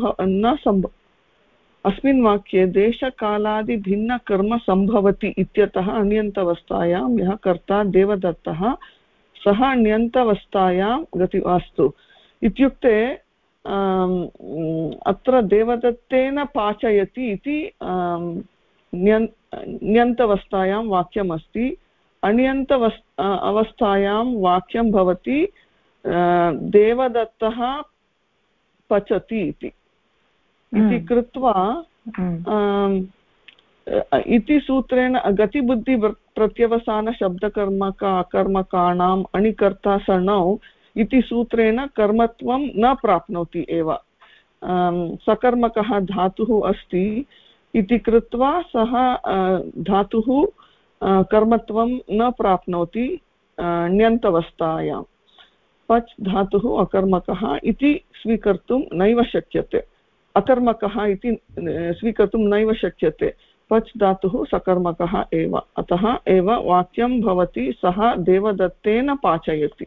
अस्मिन् वाक्ये देशकालादिभिन्नकर्म सम्भवति इत्यतः अन्यन्तवस्थायां यः कर्ता देवदत्तः सः अन्यन्तवस्थायां अस्तु इत्युक्ते अत्र देवदत्तेन पाचयति इति ण्यन्तवस्थायां वाक्यमस्ति अवस्थायां वाक्यं भवति देवदत्तः पचति इति कृत्वा इति सूत्रेण गतिबुद्धिप्रत्यवसानशब्दकर्मकाणाम् अणिकर्ता सणौ इति सूत्रेण कर्मत्वं न प्राप्नोति एव सकर्मकः धातुः अस्ति इति कृत्वा सः धातुः कर्मत्वं न प्राप्नोति ण्यन्तवस्थायां पच् धातुः अकर्मकः इति स्वीकर्तुं नैव शक्यते अकर्मकः इति स्वीकर्तुं नैव शक्यते पच् धातुः सकर्मकः एव अतः एव वाक्यं भवति सः देवदत्तेन पाचयति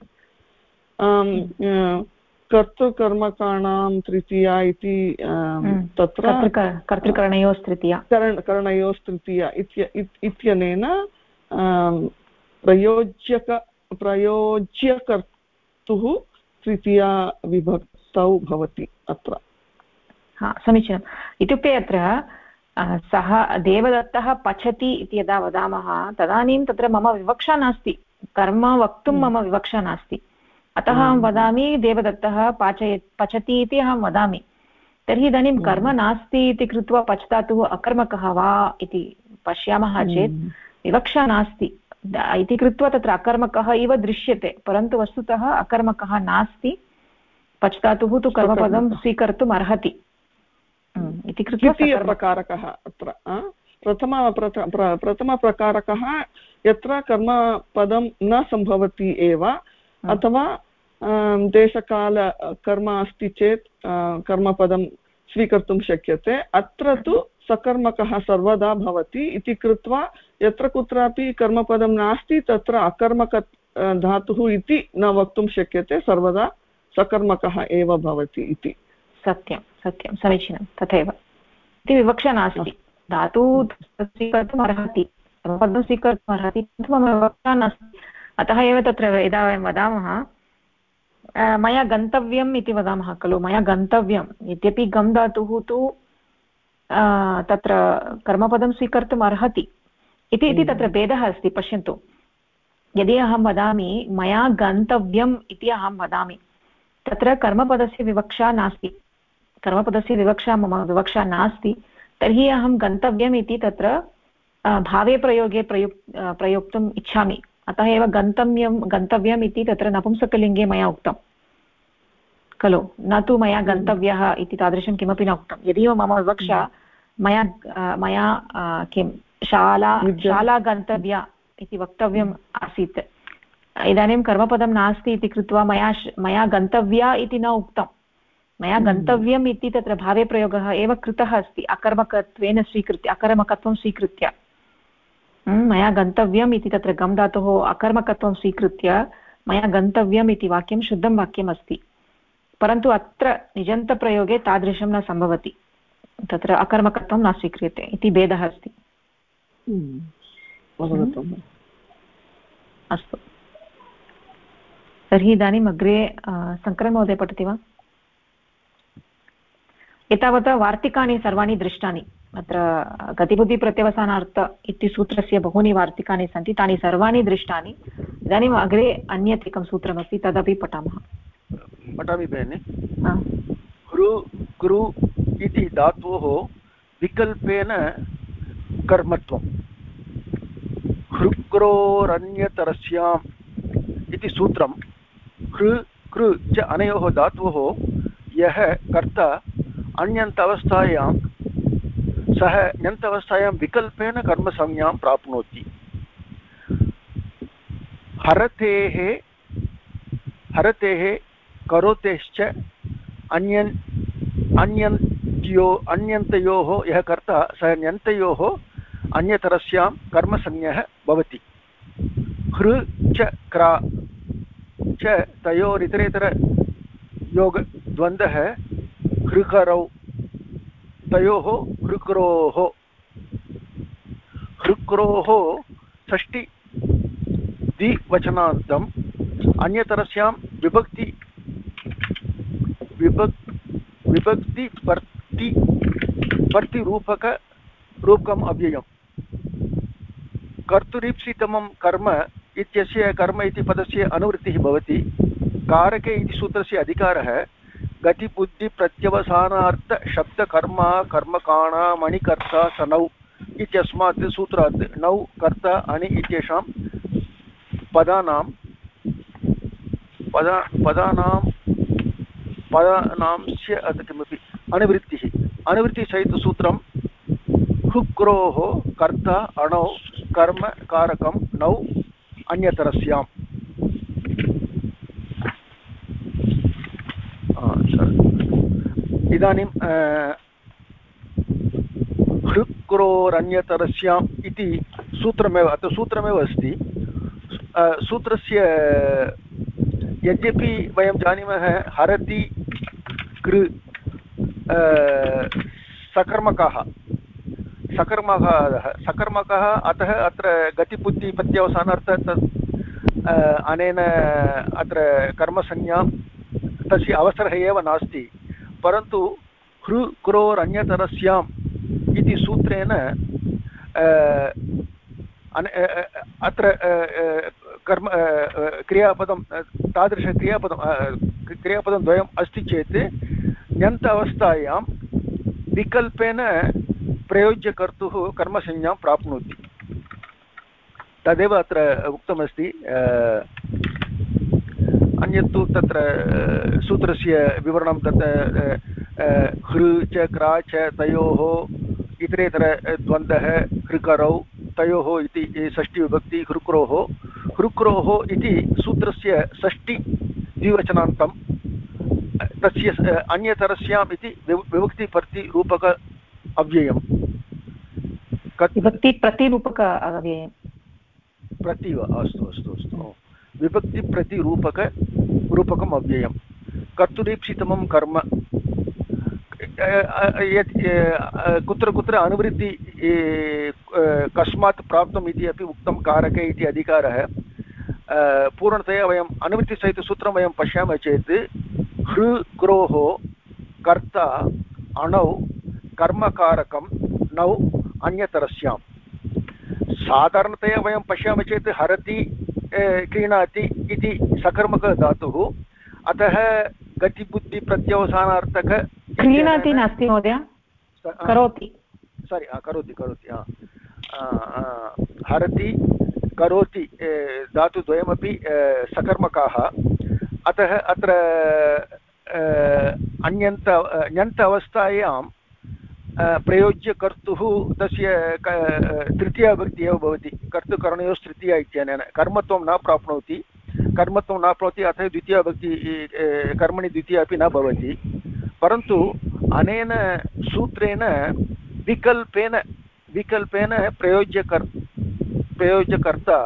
कर्तृकर्मकाणां तृतीया इति तत्र कर्तृकरणयोस्तृतीया इत्यनेन प्रयोज्यकर्तुः तृतीया विभक्तौ भवति अत्र समीचीनम् इत्युक्ते अत्र सः देवदत्तः पचति इति यदा वदामः तदानीं तत्र मम विवक्षा नास्ति कर्म वक्तुं मम विवक्षा नास्ति अतः अहं वदामि देवदत्तः पचति इति अहं वदामि तर्हि इदानीं कर्म नास्ति इति कृत्वा पच् धातुः अकर्मकः वा इति पश्यामः चेत् विवक्षा नास्ति इति कृत्वा तत्र अकर्मकः इव दृश्यते परन्तु वस्तुतः अकर्मकः नास्ति पच् धातुः तु कर्मपदं स्वीकर्तुम् अर्हति इति कृत्वा द्वितीयप्रकारकः अत्र प्रथमप्रकारकः यत्र कर्मपदं न सम्भवति एव अथवा देशकाल कर्म अस्ति चेत् कर्मपदं स्वीकर्तुं शक्यते अत्र तु सकर्मकः सर्वदा भवति इति कृत्वा यत्र कुत्रापि कर्मपदं नास्ति तत्र अकर्मक धातुः इति न वक्तुं शक्यते सर्वदा सकर्मकः एव भवति इति सत्यं सत्यं समीचीनं तथैव इति विवक्षा नास्ति धातुः स्वीकर्तुम् अर्हति कर्मपदं स्वीकर्तुम् अर्हति किन्तु मम विवक्षा नास्ति अतः एव तत्र यदा वयं वदामः मया गन्तव्यम् इति वदामः खलु मया गन्तव्यम् इत्यपि गम् धातुः तु तत्र कर्मपदं स्वीकर्तुम् अर्हति इति तत्र भेदः अस्ति पश्यन्तु यदि अहं वदामि मया गन्तव्यम् इति अहं वदामि तत्र कर्मपदस्य विवक्षा नास्ति कर्मपदस्य विवक्षा मम विवक्षा नास्ति तर्हि अहं गन्तव्यम् इति तत्र भावे प्रयोगे प्रयोक्तुम् इच्छामि अतः एव गन्तव्यम् इति तत्र नपुंसकलिङ्गे मया उक्तं खलु न तु मया गन्तव्यः इति तादृशं किमपि न उक्तं यदि मम विवक्षा मया किं शाला गन्तव्या इति वक्तव्यम् आसीत् इदानीं कर्मपदं नास्ति इति कृत्वा मया गन्तव्या इति न उक्तं मया गन्तव्यम् इति तत्र भावे प्रयोगः एव कृतः अस्ति अकर्मकत्वेन स्वीकृत्य अकर्मकत्वं स्वीकृत्य मया गन्तव्यम् इति तत्र गम् धातोः अकर्मकत्वं स्वीकृत्य मया गन्तव्यम् इति वाक्यं शुद्धं वाक्यम् अस्ति परन्तु अत्र निजन्तप्रयोगे तादृशं न सम्भवति तत्र अकर्मकत्वं न स्वीक्रियते इति भेदः अस्ति अस्तु तर्हि इदानीम् अग्रे शङ्करमहोदय पठति वा एतावता वार्तिकानि सर्वाणि दृष्टानि अत्र गतिबुद्धिप्रत्यवसानार्थ इति सूत्रस्य बहूनि वार्तिकानि सन्ति तानि सर्वाणि दृष्टानि इदानीम् अग्रे अन्यत् एकं सूत्रमस्ति तदपि पठामः पठामि भगिनि हृ कृ इति धातोः विकल्पेन कर्मत्वं हृक्रोरन्यतरस्याम् इति सूत्रं हृ कृ च अनयोः धातोः यः कर्ता अन्यन्तवस्थायां सः ण्यन्तवस्थायां विकल्पेन कर्मसंज्ञां प्राप्नोति हरतेः करोतेश्च अन्यन्तयोः यः कर्ता सः ण्यन्तयोः अन्यतरस्यां कर्मसंज्ञः भवति हृ च क्रा च तयोरितरेतरयोगद्वन्द्वः हृकरौ तयोः हृक्रोः षष्टि द्विवचनान्तम् अन्यतरस्यां विभक्तिरूपकम् अव्ययम् कर्तुरीप्सितमं कर्म इत्यस्य कर्म इति पदस्य अनुवृत्तिः भवति कारके इति सूत्रस्य अधिकारः गतिबुद्धिप्रत्यवसानार्थ शब्दकर्मा कर्मकाणा मणिकर्ता सनौ इत्यस्मात् सूत्रात् नौ कर्ता अणि इत्येषां पदानांस्य किमपि अनुवृत्तिसहितसूत्रं हुक्रोः कर्ता अणौ कर्म कारकं नौ अन्यतरस्याम् इदानीं हृक्रोरन्यतरस्याम् इति सूत्रमेव अत्र सूत्रमेव अस्ति सूत्रस्य यद्यपि वयं जानीमः हरति कृ सकर्मकः अतः अत्र गतिबुद्धिप्रत्यवसानार्थ अनेन अत्र कर्मसंज्ञां तस्य अवसरः एव नास्ति परन्तु हृ क्रोरन्यतरस्याम् इति सूत्रेण अत्र कर्म क्रियापदं क्रियापदं द्वयम् अस्ति चेत् ण्यन्त अवस्थायां विकल्पेन प्रयोज्यकर्तुः कर्मसंज्ञां प्राप्नोति तदेव अत्र उक्तमस्ति अन्यत्तु तत्र सूत्रस्य विवरणं तत् हृ च क्रा च तयोः इतरेतर द्वन्द्वः हृकरौ तयोः इति षष्टिविभक्ति हृक्रोः इति सूत्रस्य षष्टि द्विवचनान्तं तस्य अन्यतरस्याम् इति विभक्तिप्रतिरूपक अव्ययम् विभक्तिप्रतिरूपक अव्ययम् प्रति वा अस्तु अस्तु अस्तु विभक्तिप्रतिरूपकम् अव्ययं कर्तुरीप्सितमं कर्म कुत्र कुत्र अनुवृत्ति कस्मात् प्राप्तम् इति अपि उक्तं कारके इति अधिकारः पूर्णतया वयम् अनुवृत्तिसहितसूत्रं वयं पश्यामः चेत् हृक्रोः कर्ता अणौ कर्मकारकं नौ अन्यतरस्यां साधारणतया वयं पश्यामः चेत् हरति क्रीणाति इति सकर्मकः धातुः अतः गतिबुद्धिप्रत्यवसानार्थक क्रीणाति नास्ति महोदय करोति सारी करोति हरति करोति धातुद्वयमपि सकर्मकाः अतः अत्र ण्यन्त अवस्थायां प्रयोज्य कर्तुः तस्य तृतीया विभक्ति एव भवति कर्तुकरणयोः तृतीया इत्यनेन कर्मत्वं न प्राप्नोति अतः द्वितीया विभक्ति कर्मणि द्वितीया अपि न भवति परन्तु अनेन सूत्रेण विकल्पेन प्रयोज्यकर्ता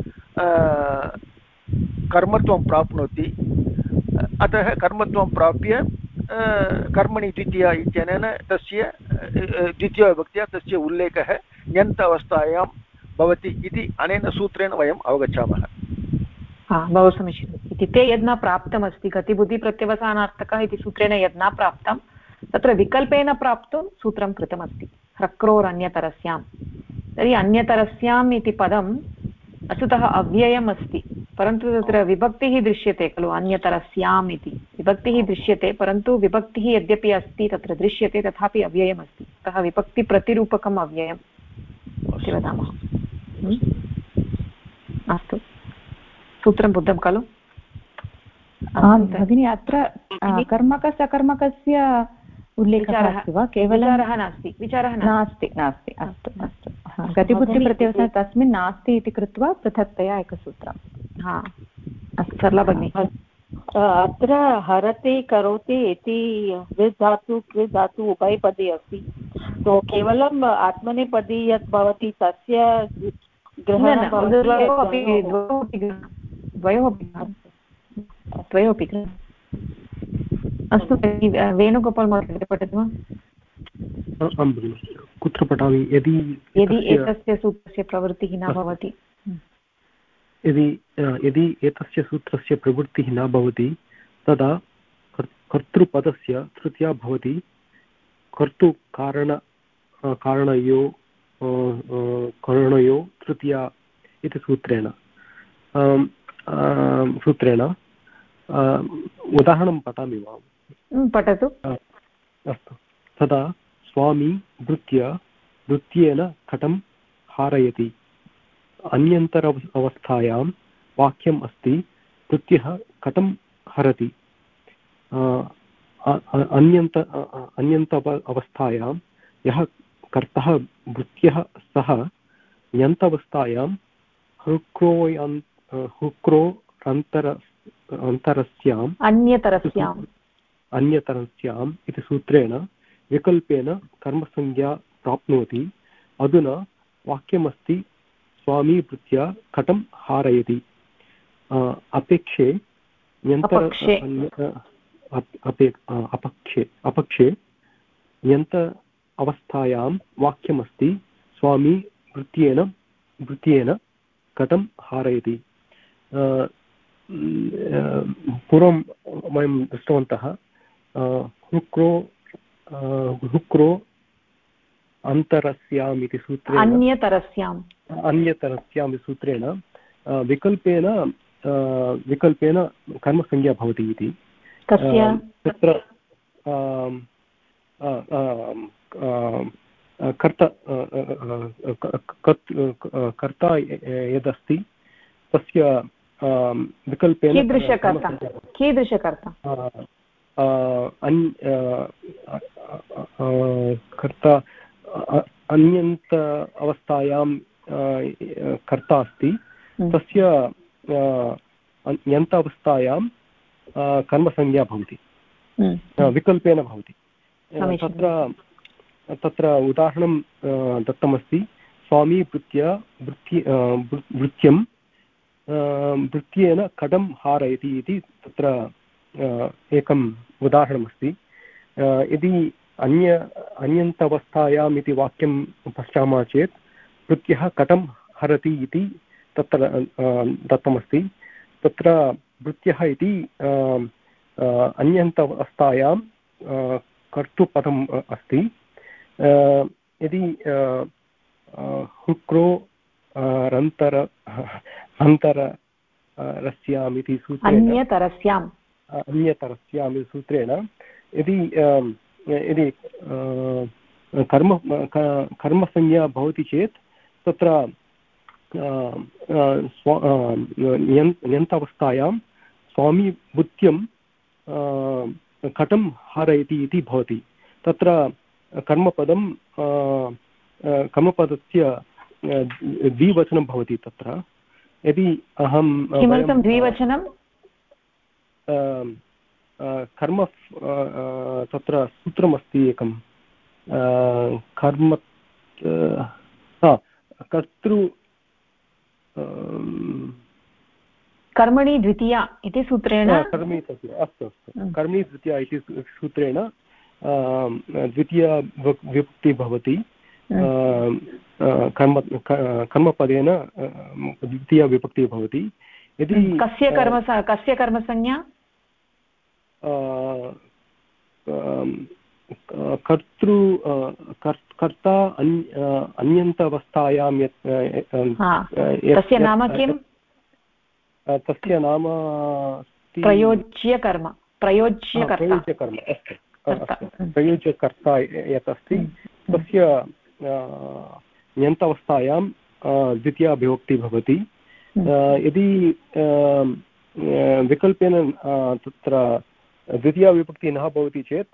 कर्मत्वं प्राप्नोति अतः कर्मत्वं प्राप्य कर्मणि द्वितीया इत्यनेन तस्य द्वितीयविभक्त्या तस्य उल्लेखः ण्यन्त अवस्थायां भवति इति अनेन सूत्रेण वयम् अवगच्छामः बहु समीचीनम् इत्युक्ते यद् न प्राप्तमस्ति गतिबुद्धिप्रत्यवसानार्थकः इति सूत्रेण यद् न प्राप्तं तत्र विकल्पेन प्राप्तुं सूत्रं कृतमस्ति ह्रक्रोरन्यतरस्यां तर्हि अन्यतरस्याम् इति पदं वस्तुतः अव्ययम् अस्ति परन्तु तत्र विभक्तिः दृश्यते खलु अन्यतरस्याम् इति विभक्तिः दृश्यते परन्तु विभक्तिः यद्यपि अस्ति तत्र दृश्यते तथापि अव्ययम् अस्ति अतः विभक्तिप्रतिरूपकम् अव्ययम् इति वदामः अस्तु सूत्रं बुद्धं खलु भगिनी अत्र कर्मकसकर्मकस्य उल्लेखः अस्ति वा केवलं विचारः नास्ति अस्तु अस्तु गतिबुद्धिप्रत्यवसानं तस्मिन् नास्ति इति कृत्वा पृथक्तया एकसूत्रं अस्तु सरला भगिनी अत्र हरति करोति इति कृ धातु उभयपदी अस्ति तो केवलम् आत्मनेपदी यत् भवति तस्य द्वयोपि अस्तु वेणुगोपाल् महोदय पठतु वा कुत्र पठामि यदि एतस्य सूत्रस्य प्रवृत्तिः न भवति यदि एतस्य सूत्रस्य प्रवृत्तिः न भवति तदा कर्तृपदस्य तृतीया भवति कर्तुकारणयो तृतीया इति सूत्रेण उदाहरणं पठामि वा पठतु अस्तु तदा स्वामी वृत्येन घटं हारयति अन्यन्तर अवस्थायां वाक्यम् अस्ति वृत्यः घटं हरति अन्यन्त अवस्थायां यः कर्तः वृत्यः सः ण्यन्तावस्थायां अन्यतरस्याम् इति सूत्रेण विकल्पेन कर्मसंज्ञा प्राप्नोति अधुना वाक्यमस्ति स्वामी वृत्या घटं हारयति अपक्षे ण्यन्त अवस्थायां वाक्यमस्ति स्वामी वृत्येन घटं हारयति पूर्वं वयं दृष्टवन्तः हुक्रो अन्तरस्याम् इति सूत्रेण अन्यतरस्याम् इति सूत्रेण विकल्पेन कर्मसंज्ञा भवति इति तत्र कर्ता यदस्ति तस्य विकल्पेन कीदृशकर्ता कर्ता अन्यन्त अवस्थायां कर्ता अस्ति, तस्य यन्त अवस्थायां कर्मसंज्ञा भवति, विकल्पेन भवति। तत्र उदाहरणं दत्तमस्ति, स्वामी वृत्यं वृत्येन कटं हारयति इति तत्र एकम् उदाहरणमस्ति। यदि अन्यन्तवस्थायाम् इति वाक्यं पश्यामः चेत् वृत्यः कटं हरति इति तत्र दत्तमस्ति। तत्र वृत्यः इति अन्यन्तवस्थायां कर्तृपदम् अस्ति। यदि हुक्रो रस्याम् इति सूत्रेण अन्यतरस्याम् इति सूत्रेण यदि कर्मसंज्ञा भवति चेत् तत्र ण्यन्तवस्थायां स्वामी वृत्यं कटं हारयति इति भवति। तत्र कर्मपदस्य द्विवचनं भवति। तत्र यदि अहं किमर्थं द्विवचनं? कर्म तत्र सूत्रमस्ति एकं कर्म कर्तृ कर्मणि द्वितीया इति सूत्रेण कर्मणि तृतीया, अस्तु कर्मणि द्वितीया इति सूत्रेण द्वितीया विभक्ति भवति। कर्मपदेन द्वितीया विभक्तिः भवति। यदि कस्य कर्मसंज्ञा? कर्ता अन्यन्तवस्थायां तस्य नाम किं? तस्य नाम प्रयोज्यकर्म। प्रयोज्यकर्ता यत् अस्ति तस्य ण्यन्तवस्थायां द्वितीया विभक्तिः भवति। यदि विकल्पेन तत्र द्वितीया विभक्तिः न भवति चेत्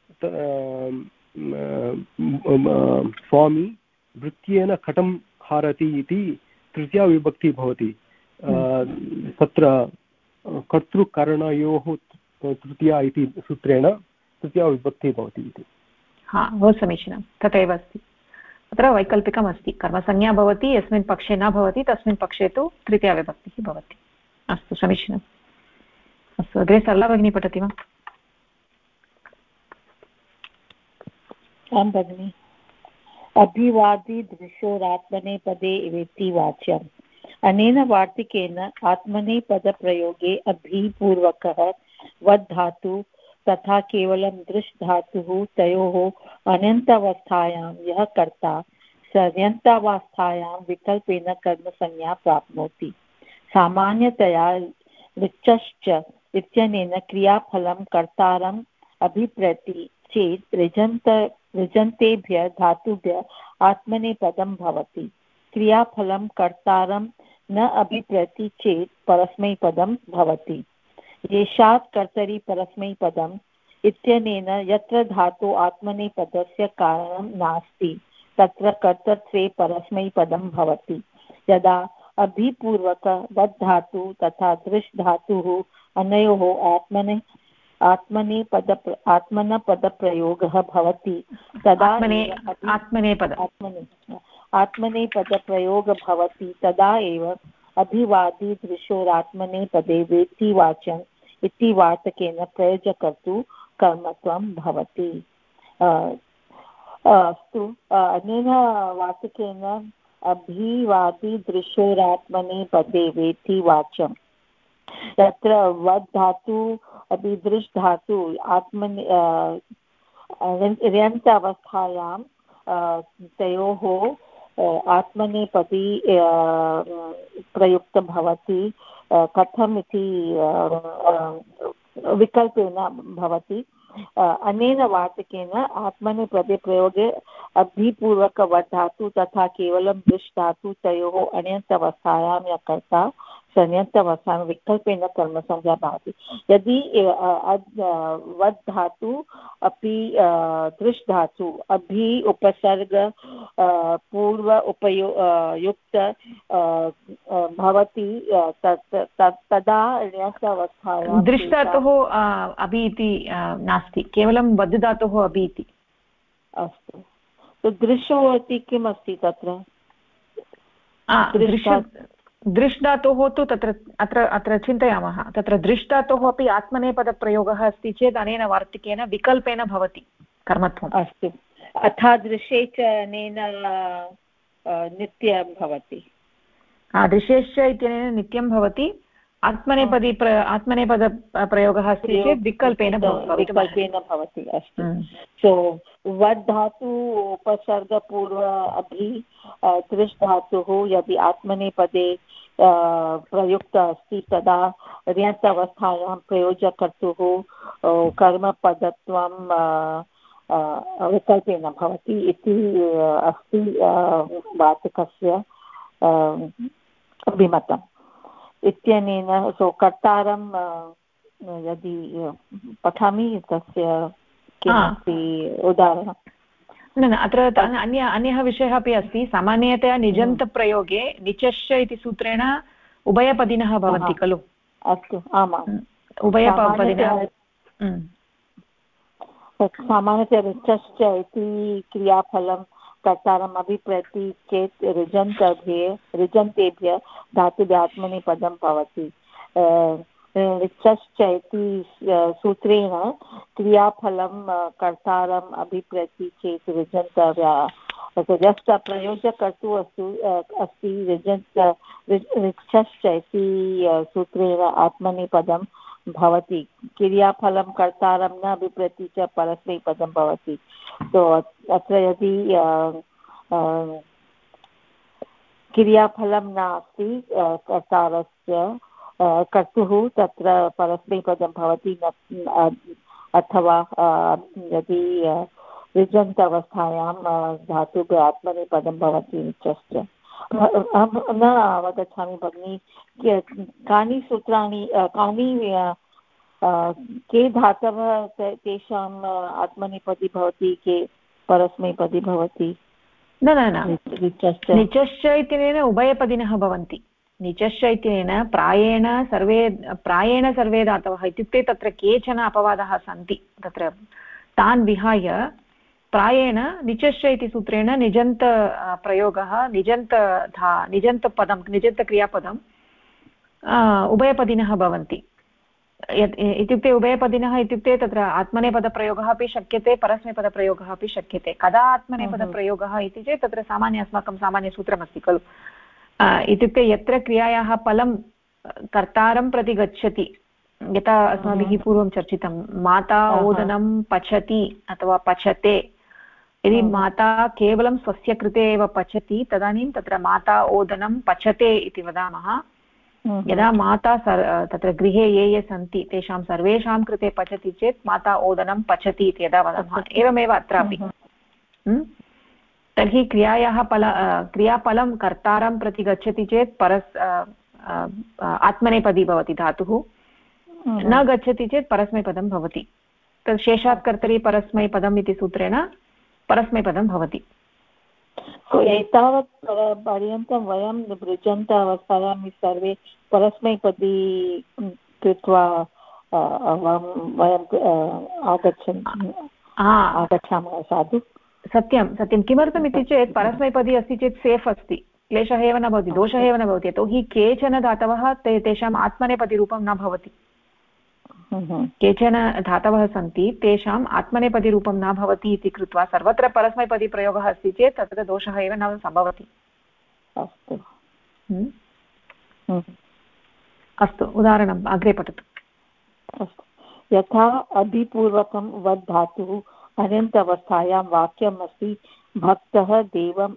स्वामी वृत्येन कटं हारति इति तृतीया विभक्तिः भवति। तत्र कर्तृकरणयोः तृतीया इति सूत्रेण तृतीया विभक्तिः भवति इति। बहु समीचीनं, तथैव अस्ति। अत्र वैकल्पिकम् अस्ति, कर्मसंज्ञा भवति, यस्मिन् पक्षे न भवति तस्मिन् पक्षे तु तृतीया विभक्तिः भवति। अस्तु, समीचीनम्। अस्तु, अग्रे सरला भगिनी पठति वा? आं भगिनि। अभिवादिदृशोरात्मनेपदे वेति वाच्यम्। अनेन वार्तिकेन आत्मनेपदप्रयोगे अभिपूर्वकः वद् धातु तथा केवलं दृश् धातुः तयोः अनन्तावस्थायां यः कर्ता सन्यन्तावस्थायां विकल्पेन कर्मसंज्ञा प्राप्नोति। सामान्यतया ऋचश्च इत्यनेन क्रियाफलं कर्तारम् अभिप्रति चेत् ऋजन्तेभ्यः धातुभ्यः आत्मनेपदं भवति। क्रियाफलं कर्तारं न अभिप्रति चेत् परस्मैपदं भवति। येषात् कर्तरि परस्मैपदम् इत्यनेन यत्र धातु आत्मनेपदस्य कारणं नास्ति तत्र कर्तृत्वे परस्मैपदं भवति। यदा अभिपूर्वक वद् धातु तथा दृश् धातुः अनयोः आत्मनेपदप्रयोगः भवति तदा आत्मनेपदप्रयोगः भवति तदा एव अभिवादिदृशोरात्मनेपदे वेति वाच्यम् इति वार्तकेन प्रयोजकर्तु कर्मत्वं भवति। अस्तु, अनेन वार्तकेन अभिवादिदृशोरात्मनेपदे वेति वाच्यम्। तत्र वद् धातु अभिदृश् धातु र्यन्त अवस्थायां तयोः आत्मनेपदी प्रयुक्त भवति। कथम् इति विकल्पेन भवति। अनेन वार्तिकेन आत्मनेपदे प्रयोगे अभिपूर्वकवद् धातु तथा केवलं दृश् धातु तयोः अण्यन्तवस्थायां यः कर्ता ण्यन्तवस्थायां विकल्पेन कर्मसंज्ञा भवति। यदि वद् धातु अपि दृश् धातु अभि उपसर्ग पूर्व युक्त भवति तदा ण्यन्तवस्थायां दृश् धातुः अभि इति नास्ति, केवलं वद् धातुः अभि इति। अस्तु, दृशो इति किम् अस्ति तत्र? दृश् धातोः तु तत्र अत्र चिन्तयामः, तत्र दृश् धातोः अपि आत्मनेपदप्रयोगः अस्ति चेत् अनेन वार्तिकेन विकल्पेन भवति कर्मत्वम्। अस्तु, अथा दृशे च अनेन नित्यं भवति। दृशेश्च इत्यनेन नित्यं भवति। आत्मनेपदप्रयोगः अस्ति चेत् विकल्पेन भवति। अस्तु, सो वद् धातु उपसर्गपूर्व अभि दृश् धातुः यदि आत्मनेपदे प्रयुक्त अस्ति तदा ण्यन्तवस्थायां प्रयोजकर्तुः कर्मपदत्वं विकल्पेन भवति इति अस्ति वाचकस्य अभिमतम् इत्यनेन। सो कर्तारं यदि पठामि तस्य किमस्ति उदाहरणं? न अत्र अन्यः विषयः अपि अस्ति। सामान्यतया निजन्तप्रयोगे निचश्च इति सूत्रेण उभयपदिनः भवन्ति खलु? अस्तु, आमाम्, उभयपदिनः। सामान्यतया निचश्च इति क्रियाफलं कर्तारम् अभिप्रति चेत् ऋजन्तेभ्यः धातुभ्यः आत्मनेपदं भवति। निचश्च इति सूत्रेण क्रियाफलं कर्तारम् अभिप्रति चेत् ऋजन्तव्यः। यस्य प्रयोजकर्तुः अस्ति ऋचश्च इति सूत्रेण आत्मनेपदं भवति। क्रियाफलं कर्तारं न अभिप्रति च परस्मैपदं भवति। तो अत्र यदि क्रियाफलं नास्ति कर्तारस्य कर्तुः तत्र परस्मैपदं भवति, अथवा यदि ऋजन्त अवस्थायां धातुभ्यः आत्मनेपदं भवति निचश्च। अहं न अवगच्छामि भगिनि, कानि सूत्राणि, के धातवः तेषाम् आत्मनेपदी भवति, के परस्मैपदी भवति? न निचश्च इत्यनेन उभयपदिनः भवन्ति। निचश्च इत्यनेन प्रायेण सर्वे धातवः, इत्युक्ते तत्र केचन अपवादाः सन्ति, तत्र तान् विहाय प्रायेण निचश्च इति सूत्रेण निजन्त प्रयोगः, निजन्तक्रियापदम् उभयपदिनः भवन्ति। इत्युक्ते उभयपदिनः इत्युक्ते तत्र आत्मनेपदप्रयोगः अपि शक्यते, परस्मैपदप्रयोगः अपि शक्यते। कदा आत्मनेपदप्रयोगः इति चेत् तत्र अस्माकं सामान्यसूत्रमस्ति खलु, इत्युक्ते यत्र क्रियायाः फलं कर्तारं प्रति गच्छति, यथा अस्माभिः पूर्वं चर्चितं, माता ओदनं पचति अथवा पचते। यदि माता केवलं स्वस्य कृते एव पचति तदानीं तत्र माता ओदनं पचते इति वदामः। यदा माता तत्र गृहे ये सन्ति तेषां सर्वेषां कृते पचति चेत् माता ओदनं पचति इति यदा वदामः, एवमेव अत्रापि। तर्हि क्रियाफलं कर्तारं प्रति गच्छति चेत् आत्मनेपदी भवति धातुः, न गच्छति चेत् परस्मैपदं भवति। तत् शेषात् कर्तरि परस्मैपदम् इति सूत्रेण परस्मैपदं भवति। एतावत् पर्यन्तं वयं ऋजन्त अवस्थायां सर्वे परस्मैपदी कृत्वा वयम् आगच्छामः। साधु, सत्यं। किमर्थमिति चेत् परस्मैपदी अस्ति चेत् सेफ् अस्ति, क्लेशः एव न भवति, दोषः एव न भवति। यतोहि केचन धातवः तेषाम् आत्मनेपदीरूपं न भवति। केचन धातवः सन्ति तेषाम् आत्मनेपदीरूपं न भवति इति कृत्वा सर्वत्र परस्मैपदीप्रयोगः अस्ति चेत् तत्र दोषः एव न सम्भवति। अस्तु, उदाहरणम् अग्रे पठतु। यथा अभिपूर्वकं वद् धातुः अनन्तावस्थायां वाक्यम् अस्ति, भक्तः देवम्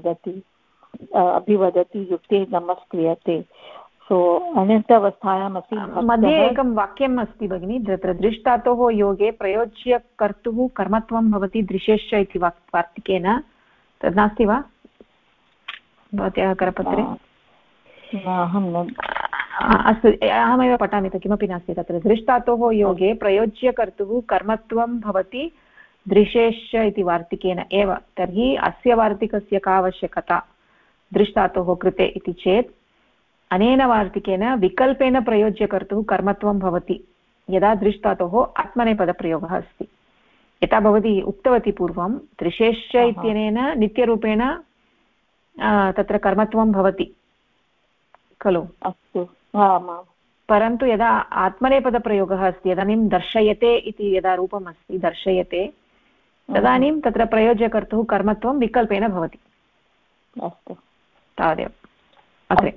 अभिवदति युक्ते नमस्क्रियते। सो अनन्तावस्थायाम् अस्ति। मध्ये एकं वाक्यम् अस्ति भगिनि, तत्र दृश् धातोः योगे प्रयोज्य कर्तुः कर्मत्वं भवति दृशेश्च इति वार्तिकेन, तद् नास्ति वा भवत्याः करपत्रे? अस्तु, अहमेव पठामि, किमपि नास्ति तत्र। दृष्टातोः योगे प्रयोज्यकर्तुः कर्मत्वं भवति दृशेश्च इति वार्तिकेन एव। तर्हि अस्य वार्तिकस्य का आवश्यकता दृष्टातोः कृते इति चेत् अनेन वार्तिकेन विकल्पेन प्रयोज्यकर्तुः कर्मत्वं भवति यदा दृष्टातोः आत्मनेपदप्रयोगः अस्ति। यथा भवती उक्तवती पूर्वं, दृशेश्च इत्यनेन नित्यरूपेण तत्र कर्मत्वं भवति खलु। अस्तु, परन्तु यदा आत्मनेपदप्रयोगः अस्ति, इदानीं दर्शयते इति यदा रूपम् अस्ति, दर्शयते, तदानीं तत्र प्रयोज्यकर्तुः कर्मत्वं विकल्पेन भवति। अस्तु, तावदेव। अग्रे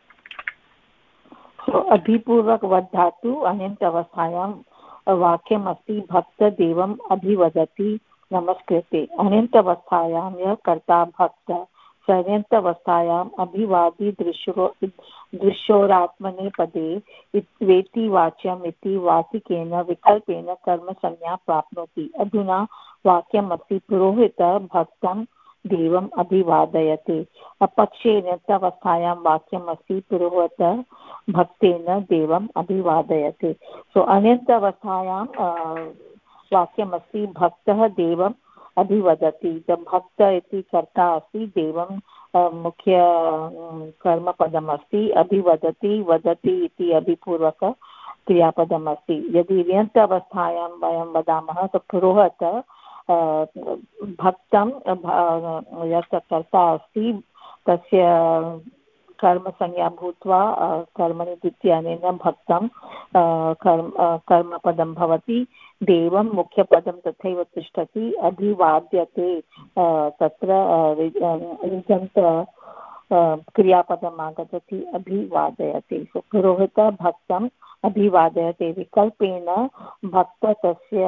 अभिपूर्वकवद्धातु अनन्तावस्थायां वाक्यमस्ति भक्तदेवम् अभिवदति नमस्कृते। अनन्तावस्थायां यः कर्ता भक्त सन्यन्तावस्थायाम् अभिवादी दृश्योरात्मनेपदे वेति वाच्यम् इति वार्तिकेन विकल्पेन कर्मसंज्ञा प्राप्नोति। अधुना वाक्यमस्ति पुरोहितः भक्तं देवम् अभिवादयते। अपक्षे नृत्यावस्थायां वाक्यमस्ति पुरोहितः भक्तेन देवम् अभिवादयते। सो अनन्तावस्थायां वाक्यमस्ति भक्तः देवम् अभिवदति। भक्त इति कर्ता अस्ति, देवं मुख्य कर्मपदम् अस्ति, अभिवदति वदति इति अभिपूर्वक क्रियापदम् अस्ति। यदि ण्यन्तावस्थायां वयं वदामः तो पुरोहितः भक्तं यस्य कर्ता अस्ति तस्य कर्मसंज्ञा भूत्वा कर्मणि द्वितीयनेन भक्तं कर्मपदं भवति। देवं मुख्यपदं तथैव तिष्ठति। अभिवाद्यते तत्र ऋजन्त क्रियापदम् आगच्छति, अभिवादयते। सो पुरोहितः भक्तम् अभिवादयते। विकल्पेन भक्त तस्य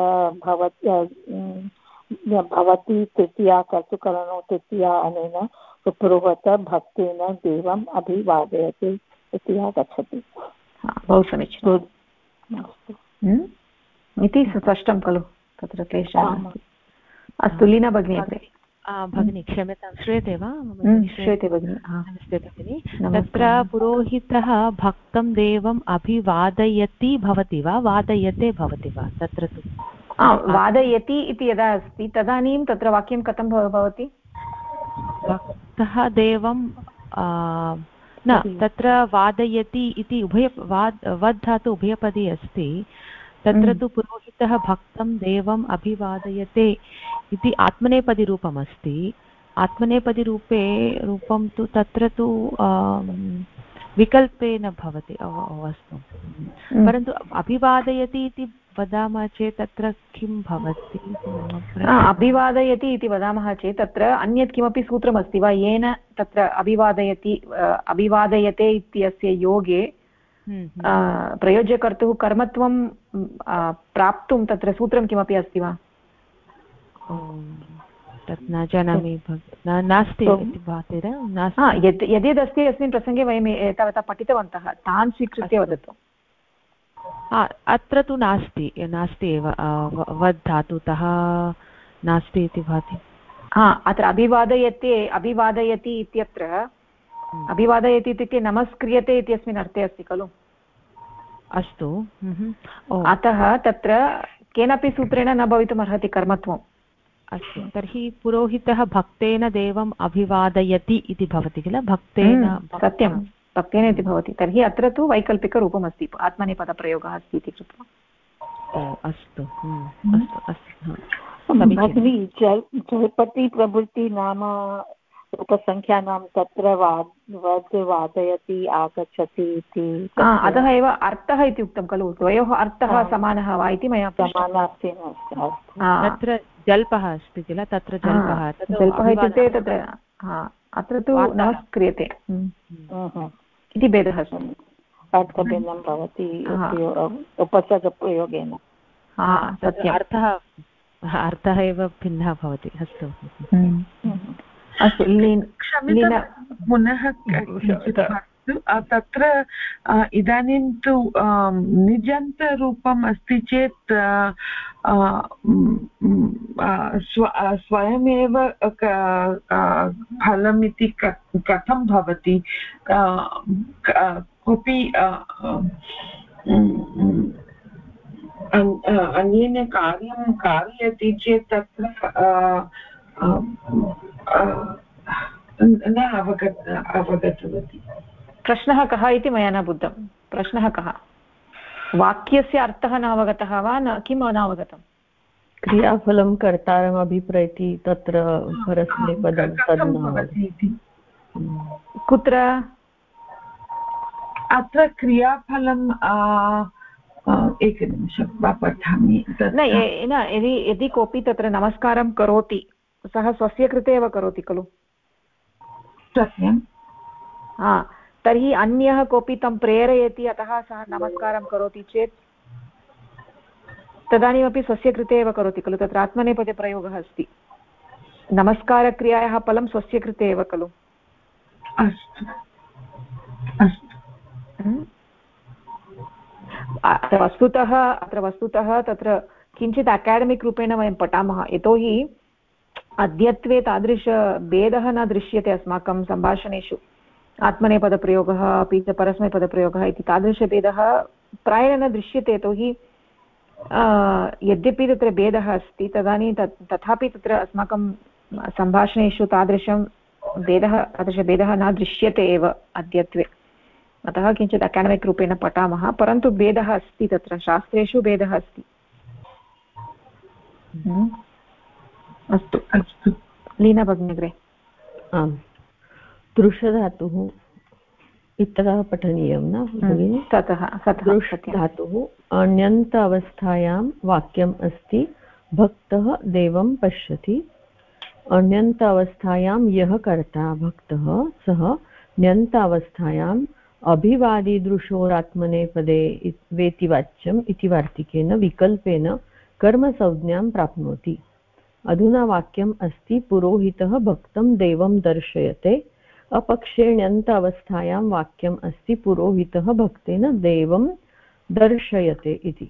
भवति तृतीया कर्तृकरणो तृतीया अनेन पुरोहितः भक्तेन देवम् अभिवादयते इति आगच्छति। बहु समीचीनम् इति स्पष्टं खलु, तत्र क्लेशः। अस्तु, लीना भगिनी अग्रे। भगिनी क्षम्यतां, श्रूयते वा? श्रूयते भगिनि। नमस्ते भगिनि। तत्र पुरोहितः भक्तं देवम् अभिवादयति भवति वा वादयते भवति वा? तत्र तु वादयति इति यदा अस्ति तदानीं तत्र वाक्यं कथं भवति? भक्तः देवं न, तत्र वादयति इति वद् धातु उभयपदी अस्ति। तत्र तु पुरोहितः भक्तं देवम् अभिवादयते इति आत्मनेपदीरूपम् अस्ति। रूपं तु तत्र तु विकल्पेन भवति। अस्तु, परन्तु अभिवादयति इति वदामः चेत् तत्र किं भवति? अभिवादयति इति वदामः चेत् तत्र अन्यत् किमपि सूत्रमस्ति वा येन तत्र अभिवादयते इत्यस्य योगे प्रयोज्यकर्तुः कर्मत्वं प्राप्तुं तत्र सूत्रं किमपि अस्ति वा? तत् न जानामि, नास्ति इति भाति। यद्यदस्ति अस्मिन् प्रसङ्गे वयम् एतावता पठितवन्तः, तान् स्वीकृत्य वदतु। अत्र तु नास्ति एव, वद् धातुतः नास्ति इति भाति। अत्र अभिवादयति इत्यत्र अभिवादयति इत्युक्ते नमस्क्रियते इत्यस्मिन् अर्थे अस्ति खलु। अस्तु, अतः तत्र केनापि सूत्रेण न भवितुम् अर्हति कर्मत्वम्। अस्तु, तर्हि पुरोहितः भक्तेन देवम् अभिवादयति इति भवति किल? भक्तेन, सत्यं, भक्तेन इति भवति। तर्हि अत्र तु वैकल्पिकरूपम् अस्ति, आत्मनेपदप्रयोगः अस्ति इति कृत्वा। अस्तु भगिनी, जल्पति प्रभृति नाम उपसङ्ख्यानां तत्र वद् वादयति आगच्छति इति, अतः एव अर्थः इति उक्तं खलु। द्वयोः अर्थः समानः वा इति मया समानास्ति। तत्र जल्पः अस्ति किल? तत्र जल्पः इत्युक्ते तत्र अत्र तु नमस्क्रियते इति भेदः अस्ति। अर्थभिन्नं भवति उपसर्गप्रयोगेन। अर्थः एव भिन्नः भवति। अस्तु अस्तु, पुनः अस्तु तत्र इदानीं तु निजन्तरूपम् अस्ति चेत् स्वयमेव फलमिति कथं भवति कोऽपि अन्येन कार्यं कारयति चेत् तत्र न अवगतवती। प्रश्नः कः इति मया न बुद्धं। प्रश्नः कः? वाक्यस्य अर्थः न अवगतः वा न किं न अवगतम्? क्रियाफलं कर्तारम् अभिप्रैति तत्र परस्मैपदं तद् कुत्र अत्र क्रियाफलं एकनिमिषं वा पठामि। यदि कोऽपि तत्र नमस्कारं करोति सः स्वस्य कृते एव करोति खलु? सत्यं। तर्हि अन्यः कोऽपि तं प्रेरयति अतः सः नमस्कारं करोति चेत् तदानीमपि स्वस्य कृते एव करोति खलु? तत्र आत्मनेपदप्रयोगः अस्ति। नमस्कारक्रियायाः फलं स्वस्य कृते एव खलु? अस्तु अत्र वस्तुतः तत्र किञ्चित् अकाडेमिक् रूपेण वयं पठामः, यतोहि अद्यत्वे तादृशभेदः न दृश्यते अस्माकं सम्भाषणेषु। आत्मनेपदप्रयोगः अपि च परस्मैपदप्रयोगः इति तादृशभेदः प्रायेण न दृश्यते, यतोहि यद्यपि तत्र भेदः अस्ति तदानीं तथापि तत्र अस्माकं सम्भाषणेषु तादृशभेदः न दृश्यते एव अद्यत्वे। अतः किञ्चित् अकाडेमिक् रूपेण पठामः, परन्तु भेदः अस्ति, तत्र शास्त्रेषु भेदः अस्ति। अस्तु लीना भगिनी अग्रे। आम्, दृशधातुः इत्यतः पठनीयं न भगिनि? दृश् धातुः अण्यन्त अवस्थायां वाक्यम् अस्ति भक्तः देवं पश्यति। अण्यन्त अवस्थायां यः कर्ता भक्तः सः ण्यन्त अवस्थायाम् अभिवादिदृशोरात्मनेपदे वेतिवाच्यम् इति वार्तिकेन विकल्पेन कर्मसंज्ञां प्राप्नोति। अधुना वाक्यम् अस्ति पुरोहितः भक्तं देवं दर्शयते। अपक्षे ण्यन्त अवस्थायां वाक्यम् अस्ति पुरोहितः भक्तेन देवं दर्शयते इति।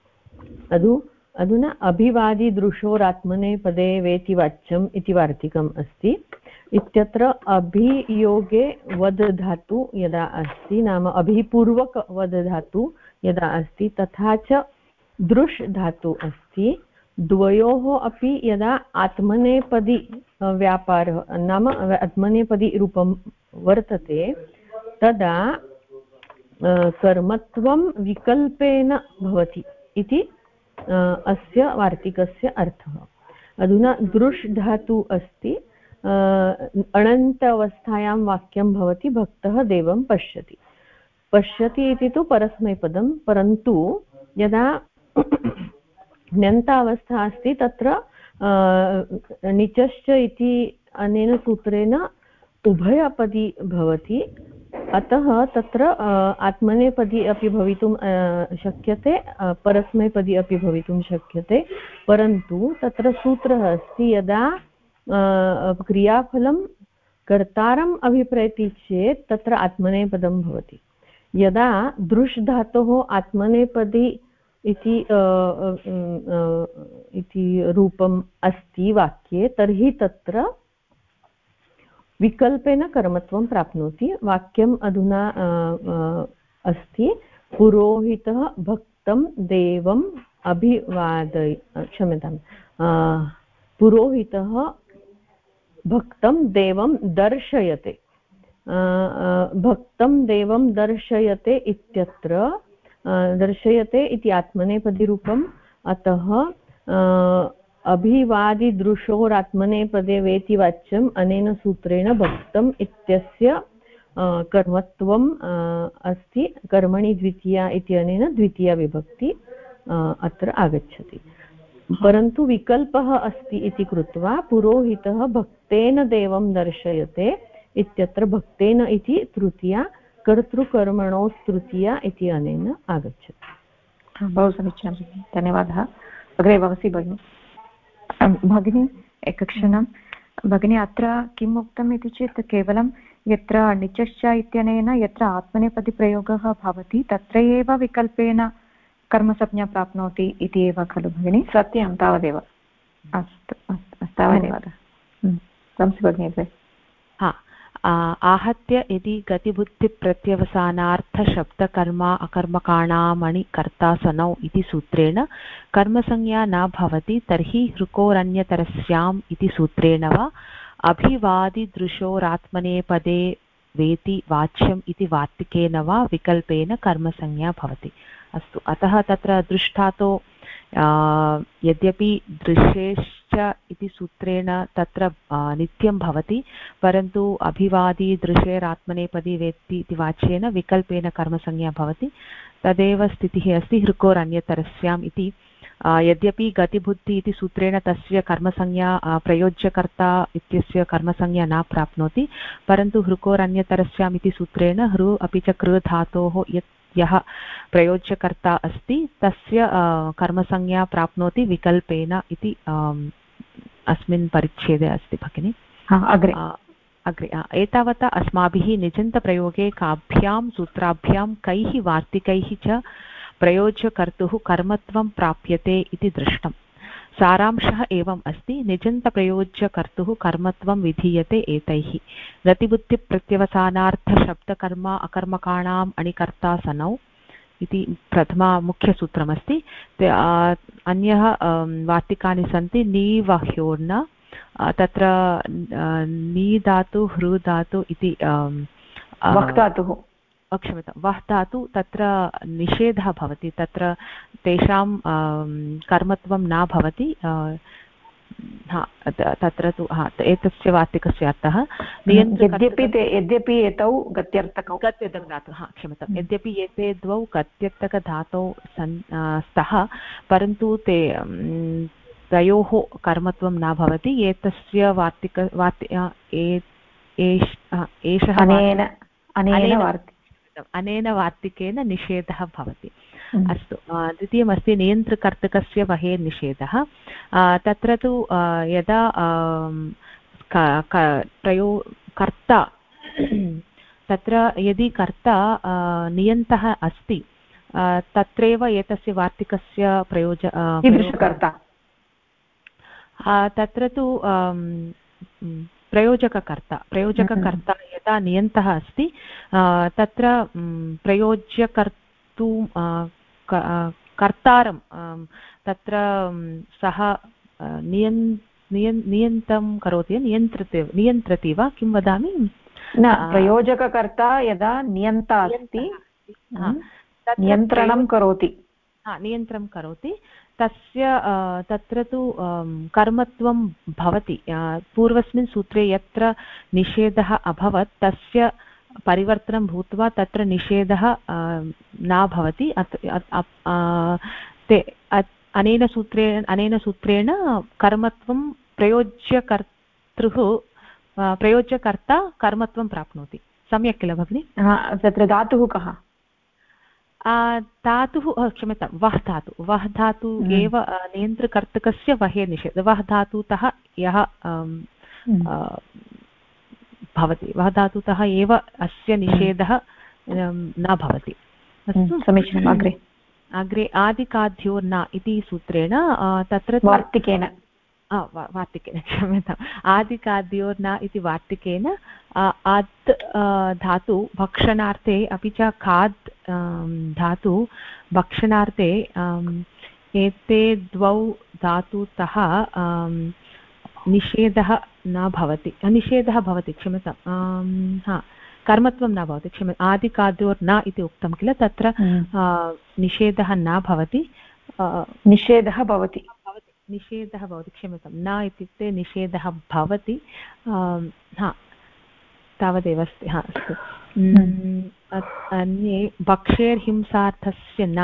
अधुना अभिवादिदृशोरात्मनेपदे वेतिवाच्यम् इति वार्तिकम् अस्ति। इत्यत्र अभियोगे वद धातु यदा अस्ति, नाम अभिपूर्वक वद धातु यदा अस्ति, तथा च दृश् धातु अस्ति, द्वयोः अपि यदा आत्मनेपदी व्यापारः नाम आत्मनेपदी रूपं वर्तते तदा कर्मत्वं विकल्पेन भवति इति अस्य वार्तिकस्य अर्थः। अधुना दृश् धातु अस्ति, अणन्त अवस्थायां वाक्यं भवति भक्तः देवं पश्यति। पश्यति इति तु परस्मैपदं, परन्तु यदा ण्यन्तावस्था अस्ति तत्र निचश्च इति अनेन सूत्रेण उभयपदी भवति। अतः तत्र आत्मनेपदी अपि भवितुं शक्यते, परस्मैपदी अपि भवितुं शक्यते, परन्तु तत्र सूत्रः अस्ति यदा क्रियाफलं कर्तारम् अभिप्रैति चेत् तत्र आत्मनेपदं भवति। यदा दृश् धातोः आत्मनेपदी इति रूपम् अस्ति वाक्ये, तर्हि तत्र विकल्पेन कर्मत्वं प्राप्नोति। वाक्यम् अधुना अस्ति पुरोहितः भक्तं देवम् क्षम्यतां, पुरोहितः भक्तं देवं दर्शयते। भक्तं देवं दर्शयते इत्यत्र दर्शयते इति आत्मनेपदीरूपम्, अतः अभिवादिदृशोरात्मनेपदे वेति वाच्यम् अनेन सूत्रेण भक्तम् इत्यस्य कर्मत्वम् अस्ति। कर्मणि द्वितीया इत्यनेन द्वितीया विभक्ति अत्र आगच्छति, परन्तु विकल्पः अस्ति इति कृत्वा पुरोहितः भक्तेन देवं दर्शयते इत्यत्र भक्तेन इति तृतीया, कर्तृकर्मणो तृतीया इति अनेन आगच्छति। बहु समीचीनं, धन्यवादः। अग्रे भवसि भगिनि। भगिनी एकक्षणं। भगिनी अत्र किम् उक्तम् इति चेत् केवलं यत्र निचश्च इत्यनेन यत्र आत्मनेपदी प्रयोगः भवति तत्र एव विकल्पेन कर्मसंज्ञा प्राप्नोति इति एव खलु भगिनि? सत्यं, तावदेव। अस्तु अस्तु, तावदेव। संसि भगिनी। हा, आहत्य यदि गतिबुद्धिप्रत्यवसानार्थशब्दकर्मा अकर्मकाणामणि कर्तासनौ इति सूत्रेण कर्मसंज्ञा न भवति तर्हि हृकोरन्यतरस्याम् इति सूत्रेण वा अभिवादिदृशोरात्मनेपदे वेति वाच्यम् इति वार्तिकेन वा विकल्पेन कर्मसंज्ञा भवति। अस्तु, अतः तत्र दृष्टातो यद्यपि दृश्येश्च इति सूत्रेण तत्र नित्यं भवति, परन्तु अभिवादी दृशेरात्मनेपदी वेत्ति इति वाच्येन विकल्पेन कर्मसंज्ञा भवति। तदेव स्थितिः अस्ति हृकोरन्यतरस्याम् इति। यद्यपि गतिबुद्धि इति सूत्रेण तस्य कर्मसंज्ञा प्रयोज्यकर्ता इत्यस्य कर्मसंज्ञा न प्राप्नोति, परन्तु हृकोरन्यतरस्याम् इति सूत्रेण हृ अपि च कृ धातोः यः प्रयोज्यकर्ता अस्ति तस्य कर्मसंज्ञा प्राप्नोति विकल्पेन इति अस्मिन् परिच्छेदे अस्ति भगिनि। अग्रे एतावता अस्माभिः निजन्तप्रयोगे काभ्यां सूत्राभ्यां कैः वार्तिकैः च प्रयोज्यकर्तुः कर्मत्वं प्राप्यते इति दृष्टम्। सारांशः एवम् अस्ति, निजन्तप्रयोज्यकर्तुः कर्मत्वं विधीयते एतैः गतिबुद्धिप्रत्यवसानार्थशब्दकर्म अकर्मकाणाम् अणिकर्तासनौ इति प्रथमा मुख्यसूत्रमस्ति। अन्यः वार्तिकानि सन्ति नीवह्योर्न, तत्र नी धातु हृ धातु इति वक्तातुः, क्षम्यतां वः धातु तत्र निषेधः भवति, तत्र तेषां कर्मत्वं न भवति। तत्र तु एतस्य वार्तिकस्य अर्थः यद्यपि एतौ गत्यर्थकौ धातुः, क्षम्यतां, यद्यपि एते द्वौ गत्यर्थकधातौ स्तः, परन्तु ते तयोः कर्मत्वं न भवति। एतस्य अनेन वार्तिकेन निषेधः भवति। अस्तु, द्वितीयमस्ति नियन्तृकर्तकस्य वहे निषेधः। तत्र तु यदा कर्ता तत्र यदि कर्ता नियन्तः अस्ति तत्रैव एतस्य वार्तिकस्य कीदृशकर्ता? तत्र तु प्रयोजककर्ता यदा नियन्तः अस्ति तत्र प्रयोज्यकर्तु कर्तारं तत्र सः नियन्तं करोति, नियन्त्रति वा किं वदामि? न, प्रयोजककर्ता यदा नियन्ता अस्ति नियन्त्रणं करोति, नियन्त्रणं करोति, तस्य तत्र तु कर्मत्वं भवति। पूर्वस्मिन् सूत्रे यत्र निषेधः अभवत् तस्य परिवर्तनं भूत्वा तत्र निषेधः न भवति। अनेन सूत्रेण कर्मत्वं प्रयोज्यकर्ता कर्मत्वं प्राप्नोति। सम्यक् किल भगिनि? तत्र धातुः कः? धातुः क्षम्यतां वः धातु एव नियन्तृकर्तकस्य वहे निषेध। वः धातुतः यः भवति, वः धातुतः एव अस्य निषेधः न भवति। अस्तु, समीचीनम्। अग्रे आदिकाद्योर्न इति सूत्रेण तत्र वार्तिकेन क्षम्यताम्, आदिकाद्योर्न इति वार्तिकेन आद् धातु भक्षणार्थे अपि च खाद् धातु भक्षणार्थे एते द्वौ धातुतः निषेधः भवति, क्षम्यतां, कर्मत्वं न भवति, आदिकाद्योर्न इति उक्तं किल, तत्र निषेधः न भवति, निषेधः भवति, क्षम्यतां, न इत्युक्ते निषेधः भवति। तावदेव अस्ति। अस्तु, अन्ये भक्षेर्हिंसार्थस्य न,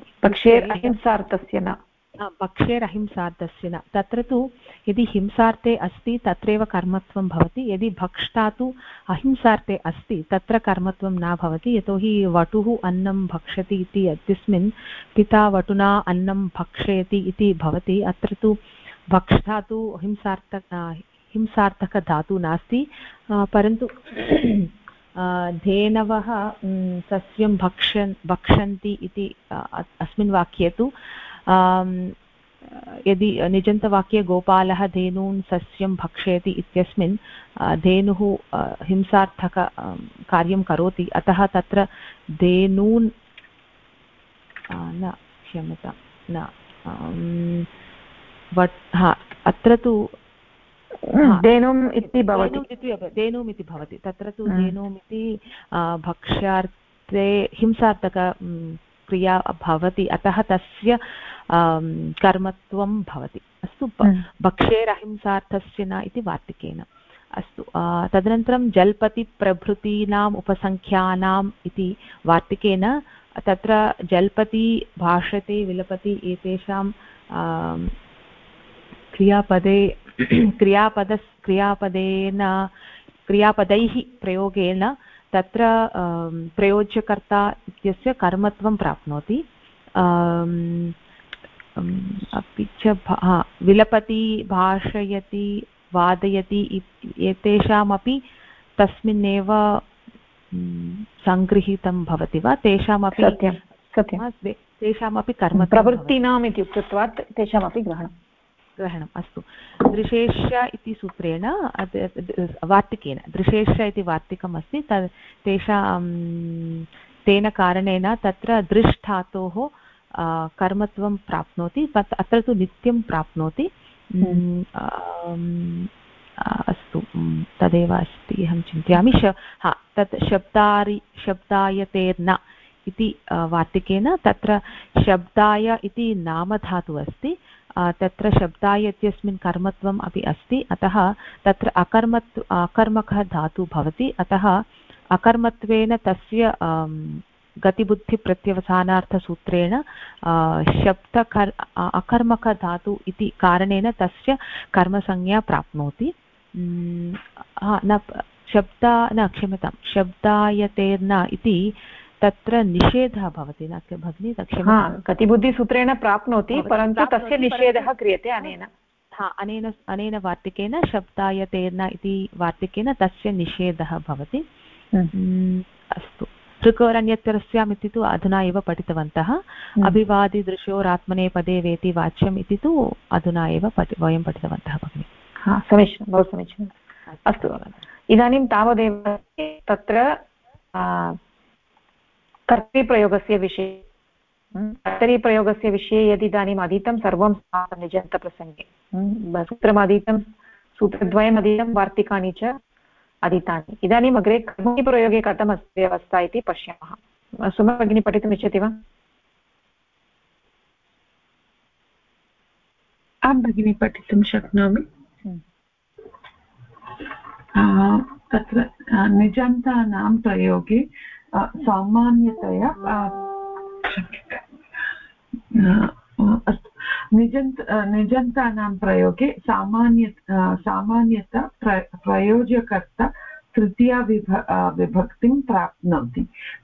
भक्षेरहिंसार्थस्य न, तत्र तु यदि हिंसार्थे अस्ति तत्रैव कर्मत्वं भवति, यदि भक्ष्टा तु अहिंसार्थे अस्ति तत्र कर्मत्वं न भवति। यतोहि वटुः अन्नं भक्षति इति इत्यस्मिन् पिता वटुना अन्नं भक्षयति इति भवति। अत्र तु भक्ष्टा तु हिंसार्थकधातु नास्ति परन्तु धेनवः सस्यं भक्षन्ति इति अस्मिन् वाक्ये तु यदि निजन्तवाक्ये गोपालः धेनून् सस्यं भक्षयति इत्यस्मिन् धेनुः हिंसार्थक कार्यं करोति अतः तत्र धेनून् न क्षम्यतां न अत्र तु धेनुम् इति भवति तत्र तु धेनुम् इति भक्ष्यार्थे हिंसार्थक क्रिया भवति अतः तस्य कर्मत्वं भवति अस्तु भक्षेरहिंसार्थस्य न इति वार्तिकेन अस्तु तदनन्तरं जल्पतिप्रभृतीनाम् उपसङ्ख्यानाम् इति वार्तिकेन तत्र जल्पति भाषते विलपति एतेषां क्रियापदैः प्रयोगेन तत्र प्रयोज्यकर्ता इत्यस्य कर्मत्वं प्राप्नोति अपि च विलपति भाषयति वादयति एतेषामपि तस्मिन्नेव सङ्गृहीतं भवति वा तेषामपि तेषामपि कर्म प्रवृत्तीनाम् इति उक्तत्वात् तेषामपि ग्रहणम् अस्तु दृशेष्य इति सूत्रेण वार्तिकेन दृशेष्य इति वार्तिकम् अस्ति तेन कारणेन तत्र दृष् धातोः कर्मत्वं प्राप्नोति अत्र तु नित्यं प्राप्नोति अस्तु तदेव अस्ति अहं चिन्तयामि तत् शब्दायतेर्न इति वार्तिकेन तत्र शब्दाय इति नामधातुः अस्ति तत्र शब्दाय इत्यस्मिन् कर्मत्वम् अपि अस्ति अतः तत्र अकर्मकः धातुः भवति अतः अकर्मत्वेन तस्य गतिबुद्धिप्रत्यवसानार्थसूत्रेण अकर्मकधातु इति कारणेन तस्य कर्मसंज्ञा प्राप्नोति क्षम्यतां शब्दायतेर्न इति तत्र निषेधः भवति न भगिनी गतिबुद्धिसूत्रेण प्राप्नोति परन्तु तस्य निषेधः क्रियते अनेन वार्तिकेन शब्दायतेर्न इति वार्तिकेन तस्य निषेधः भवति अस्तु ऋकोरन्यतरस्याम् इति तु अधुना एव पठितवन्तः अभिवादिदृशोरात्मनेपदे वेति वाच्यम् इति तु अधुना एव वयं पठितवन्तः भगिनि समीचीनं बहु समीचीनम् अस्तु इदानीं तावदेव तत्र कर्तरिप्रयोगस्य विषये यदि इदानीम् अधीतं सर्वं निजन्तप्रसङ्गे सूत्रमधीतं सूत्रद्वयम् अधीतं वार्तिकानि च अधीतानि इदानीम् अग्रे कर्मणिप्रयोगे कथमस्ति व्यवस्था इति पश्यामः सुमा भगिनी पठितुम् इच्छति वा आं भगिनी पठितुं शक्नोमि तत्र निजन्तानां प्रयोगे सामान्यतया निजन्तानां प्रयोगे सामान्यतः प्रयोज्यकर्ता तृतीया विभक्तिं प्राप्नोति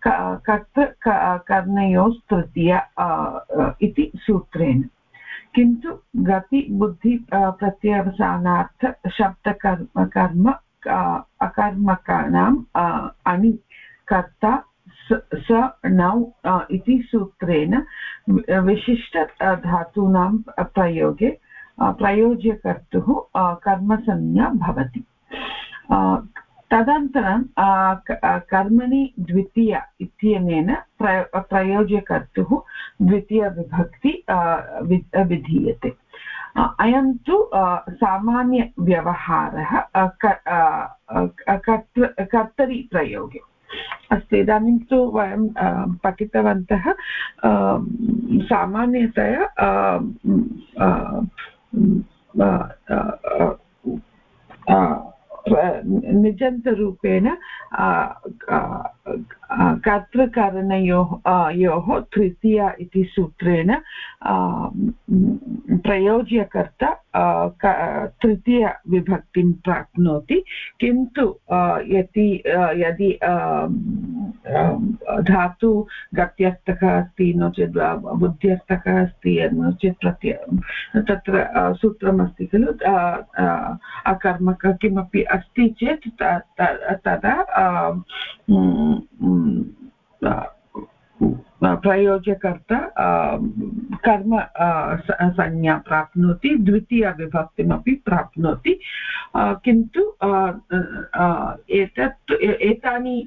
कर्णयोः तृतीया इति सूत्रेण किन्तु गतिबुद्धि प्रत्यवसानार्थ शब्दकर्म अकर्मकाणाम् अणि कर्ता स नौ इति सूत्रेण विशिष्ट धातूनां प्रयोगे प्रयोज्यकर्तुः कर्मसंज्ञा भवति तदनन्तरं कर्मणि द्वितीया इत्यनेन प्रयोज्यकर्तुः द्वितीयविभक्ति विधीयते अयं तु सामान्यव्यवहारः कर्तरिप्रयोगे अस्तु इदानीं तु वयं पठितवन्तः सामान्यतया निजन्तरूपेण कर्तृकरणयोः तृतीया इति सूत्रेण प्रयोज्यकर्ता तृतीयविभक्तिं प्राप्नोति किन्तु यदि धातु गत्यर्थकः अस्ति, नो चेत् बुद्ध्यर्थकः अस्ति, नो चेत् तत्र सूत्रमस्ति खलु अकर्मकः किमपि अस्ति चेत् तदा प्रयोज्यकर्ता कर्म संज्ञा प्राप्नोति, द्वितीयविभक्तिमपि प्राप्नोति, किन्तु एतानि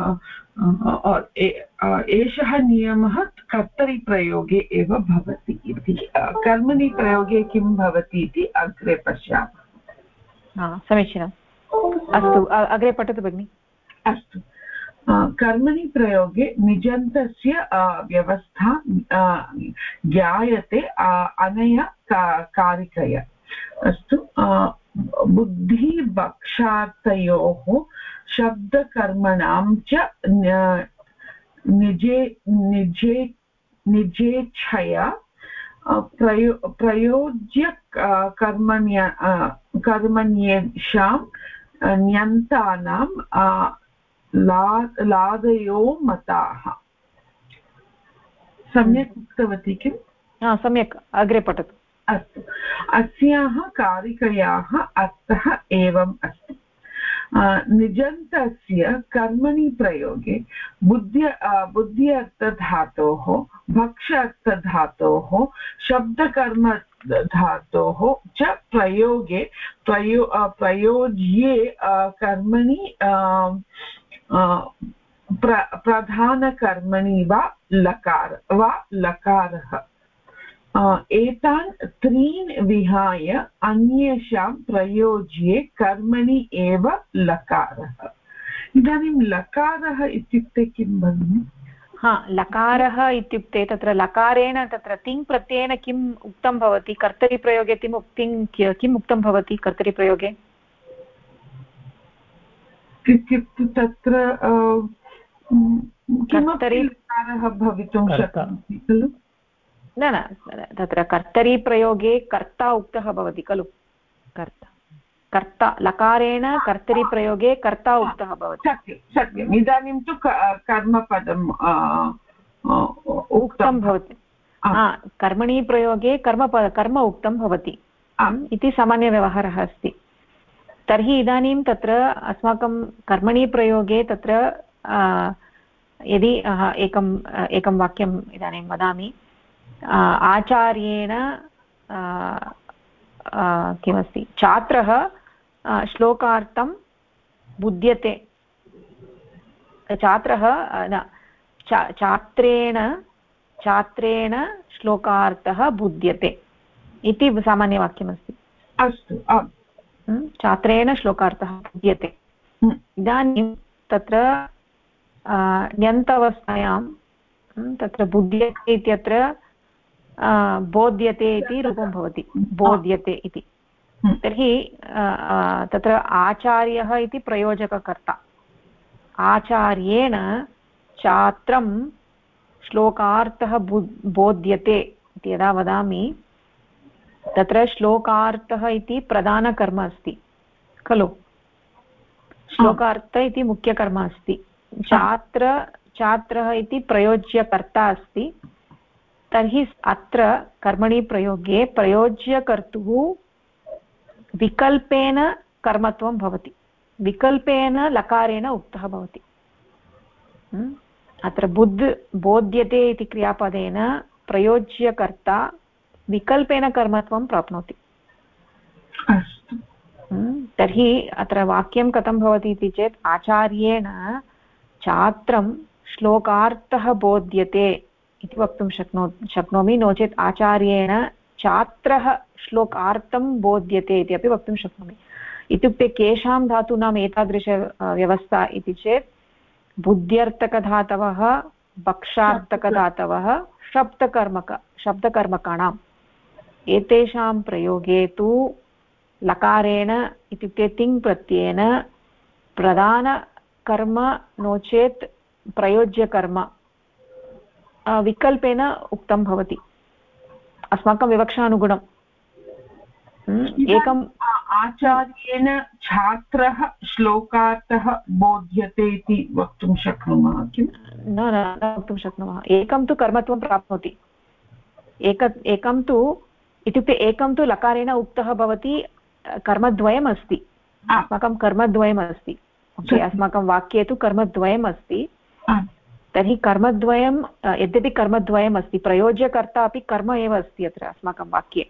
एषः नियमः कर्तरिप्रयोगे एव भवति इति। कर्मणि प्रयोगे किं भवति इति अग्रे पश्यामः। समीचीनम्, अस्तु अग्रे पठतु भगिनि। अस्तु, कर्मणि प्रयोगे निजन्तस्य व्यवस्था ज्ञायते अनया कारिकया। अस्तु, बुद्धिभक्षार्थयोः शब्दकर्मणां च निजेच्छया प्रयोज्य कर्मण्येषां न्यन्तानां लादयो मताः। सम्यक् उक्तवती किम्? सम्यक्, अग्रे पठतु। अस्तु, अस्याः कारिकयाः अर्थः एवम् अस्ति। निजन्तस्य कर्मणि प्रयोगे बुद्ध्यर्थधातोः, भक्ष अर्थधातोः, शब्दकर्म धातोः च प्रयोगे प्रयोज्ये कर्मणि प्रधानकर्मणि वा लकारः। एतान् त्रीन् विहाय अन्येषां प्रयोज्ये कर्मणि एव लकारः। इदानीं लकारः इत्युक्ते किं भगिनि? लकारः इत्युक्ते तत्र लकारेण तत्र तिङ् प्रत्ययेन किम् उक्तं भवति? कर्तरिप्रयोगे किम् उक्तं भवति? कर्तरिप्रयोगे इत्युक्ते तत्र किमपि लकारः भवितुं शक्नोति खलु? न तत्र कर्तरिप्रयोगे कर्ता उक्तः भवति खलु? कर्ता लकारेण कर्तरिप्रयोगे कर्ता उक्तः भवति। सत्यम्। इदानीं तु कर्मपदम् उक्तं भवति। कर्मणि प्रयोगे कर्म उक्तं भवति इति सामान्यव्यवहारः अस्ति। तर्हि इदानीं तत्र अस्माकं कर्मणि प्रयोगे तत्र यदि एकं वाक्यम् इदानीं वदामि, आचार्येण किमस्ति, छात्रः श्लोकार्थं बुध्यते, छात्रेण श्लोकार्थः बुध्यते इति सामान्यवाक्यमस्ति। अस्तु, छात्रेण श्लोकार्थः बुध्यते। इदानीं तत्र ण्यन्तवस्थायां तत्र बुध्यते इत्यत्र बोध्यते इति रूपं भवति, बोध्यते इति। तर्हि तत्र आचार्यः इति प्रयोजककर्ता, आचार्येण छात्रं श्लोकार्थः बोध्यते इति यदा वदामि, तत्र श्लोकार्थः इति प्रधानकर्म अस्ति खलु? श्लोकार्थ इति मुख्यकर्म अस्ति। छात्रः इति प्रयोज्यकर्ता अस्ति। तर्हि अत्र कर्मणि प्रयोगे प्रयोज्यकर्तुः विकल्पेन कर्मत्वं भवति, विकल्पेन लकारेण उक्तः भवति। अत्र बोध्यते इति क्रियापदेन प्रयोज्यकर्ता विकल्पेन कर्मत्वं प्राप्नोति। तर्हि अत्र वाक्यं कथं भवति इति चेत्, आचार्येण छात्रं श्लोकार्थः बोध्यते इति वक्तुं शक्नोमि, नो चेत् आचार्येण छात्रः श्लोकार्थं बोध्यते इति अपि वक्तुं शक्नोमि। इत्युक्ते केषां धातूनाम् एतादृश व्यवस्था इति चेत् बुद्ध्यर्थकधातवः, भक्षार्थकधातवः, शब्दकर्मकाणाम्, एतेषां प्रयोगे तु लकारेण इत्युक्ते तिङ् प्रत्ययेन प्रधानकर्म नो चेत् प्रयोज्यकर्म विकल्पेन उक्तं भवति अस्माकं विवक्षानुगुणम्। एकम् आचार्येण छात्रः श्लोकार्थः बोध्यते इति वक्तुं शक्नुमः किम्? न वक्तुं शक्नुमः। एकं तु कर्मत्वं प्राप्नोति, एकं तु इत्युक्ते एकं तु लकारेण उक्तः भवति, कर्मद्वयम् अस्ति, अस्माकं कर्मद्वयम् अस्ति, अस्माकं वाक्ये तु कर्मद्वयम् अस्ति। तर्हि कर्मद्वयं, यद्यपि कर्मद्वयम् अस्ति, प्रयोज्यकर्ता अपि कर्म एव अस्ति अत्र अस्माकं वाक्ये।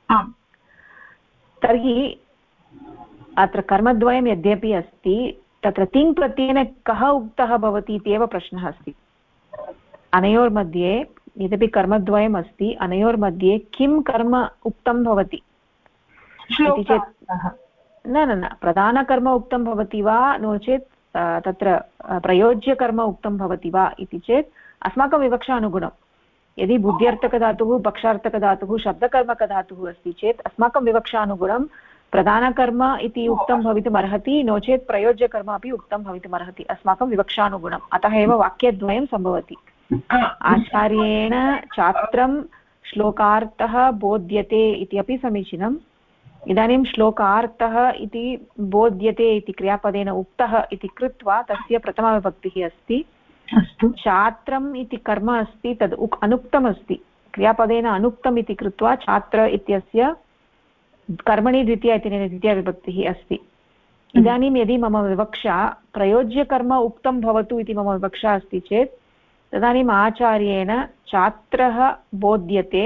तर्हि अत्र कर्मद्वयं यद्यपि अस्ति, तत्र तिङ् प्रत्ययेन कः उक्तः भवति इत्येव प्रश्नः अस्ति। अनयोर्मध्ये यद्यपि कर्मद्वयम् अस्ति, अनयोर्मध्ये किं कर्म उक्तं भवति इति चेत् न प्रधानकर्म उक्तं भवति वा, नो चेत् तत्र प्रयोज्यकर्म उक्तं भवति वा इति चेत् अस्माकं विवक्षानुगुणं। यदि बुद्ध्यर्थकधातुः, पक्षार्थकधातुः, शब्दकर्मकधातुः अस्ति चेत् अस्माकं विवक्षानुगुणं प्रधानकर्म इति उक्तं भवितुम् अर्हति, नो चेत् प्रयोज्यकर्म अपि उक्तं भवितुम् अर्हति अस्माकं विवक्षानुगुणम्। अतः एव वाक्यद्वयं सम्भवति। आचार्येण छात्रं श्लोकार्थः बोध्यते इति अपि समीचीनम्। इदानीं श्लोकार्थः इति बोध्यते इति क्रियापदेन उक्तः इति कृत्वा तस्य प्रथमाविभक्तिः अस्ति। छात्रम् इति कर्म अस्ति, तद् अनुक्तमस्ति, क्रियापदेन अनुक्तम् इति कृत्वा छात्र इत्यस्य कर्मणि द्वितीया इत्यनेन द्वितीया विभक्तिः अस्ति। इदानीं यदि मम विवक्षा प्रयोज्यकर्म उक्तं भवतु इति मम विवक्षा अस्ति चेत् तदानीम् आचार्येण छात्रः बोध्यते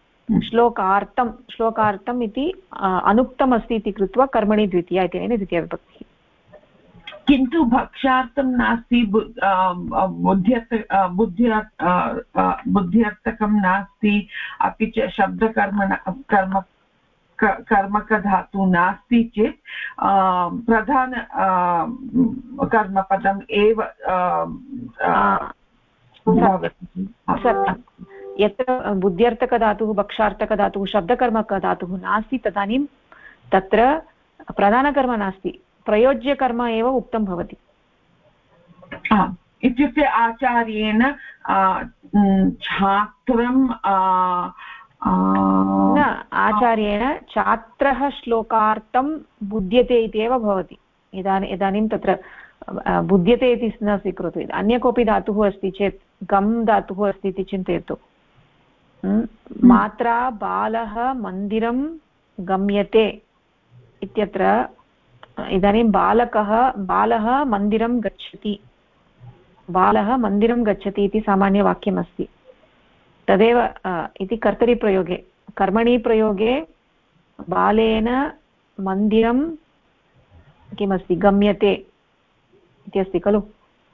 श्लोकार्थम् इति अनुक्तमस्ति इति कृत्वा कर्मणि द्वितीया इत्यनेन द्वितीया विभक्तिः। किन्तु भक्षार्थं नास्ति, बुद्ध्यर्थकं नास्ति, अपि च कर्मकधातु नास्ति चेत् प्रधान कर्मपदम् एव सत्यं। यत्र बुद्ध्यर्थकधातुः, भक्षार्थकधातुः, शब्दकर्मकधातुः नास्ति तदानीं तत्र प्रधानकर्म नास्ति, प्रयोज्यकर्म एव उक्तं भवति। इत्युक्ते आचार्येण छात्रं न, आचार्येण छात्रः श्लोकार्थं बुध्यते इत्येव भवति। इदानीं तत्र बुध्यते इति न स्वीकरोतु, अन्य कोऽपि धातुः अस्ति चेत् गम् धातुः अस्ति इति चिन्तयतु। मात्रा बालः मन्दिरं गम्यते इत्यत्र इदानीं बालः मन्दिरं गच्छति, बालः मन्दिरं गच्छति इति सामान्यवाक्यमस्ति। तदेव इति कर्तरिप्रयोगे, कर्मणि प्रयोगे बालेन मन्दिरं किमस्ति, गम्यते इति अस्ति खलु।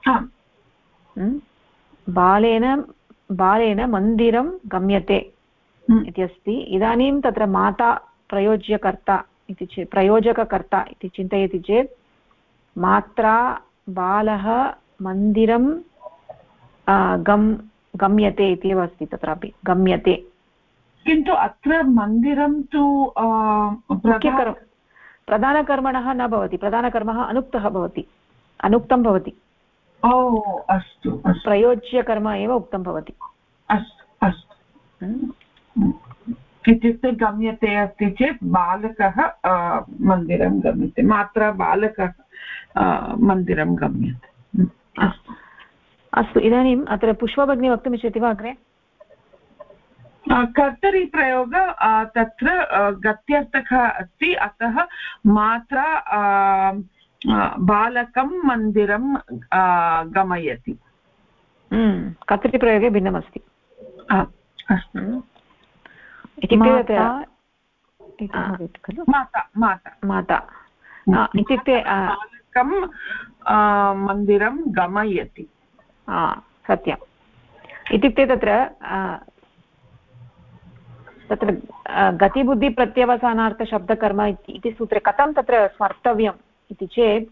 बालेन मन्दिरं गम्यते इति अस्ति। इदानीं तत्र माता प्रयोज्यकर्ता इति चेत्, प्रयोजककर्ता इति चिन्तयति चेत् मात्रा बालः मन्दिरं गम्यते इत्येव अस्ति, तत्रापि गम्यते। किन्तु अत्र मन्दिरं तु प्रधानकर्मणः न भवति, प्रधानकर्मः अनुक्तं भवति। अस्तु, प्रयोज्यकर्म एव उक्तं भवति। अस्तु। इत्युक्ते गम्यते अस्ति चेत् बालकः मन्दिरं गम्यते, मात्रा बालकः मन्दिरं गम्यते। अस्तु, इदानीम् अत्र पुष्पभगिनी वक्तुमिच्छति वा अग्रे? कर्तरिप्रयोग तत्र गत्यर्थकः अस्ति, अतः मात्रा बालकं मन्दिरं गमयति। कर्तरिप्रयोगे भिन्नमस्ति। इत्युक्ते माता इत्युक्ते बालकं मन्दिरं गमयति। सत्यम्। इत्युक्ते तत्र गतिबुद्धिप्रत्यवसानार्थशब्दकर्म इति सूत्रे कथं तत्र स्मर्तव्यम् इति चेत्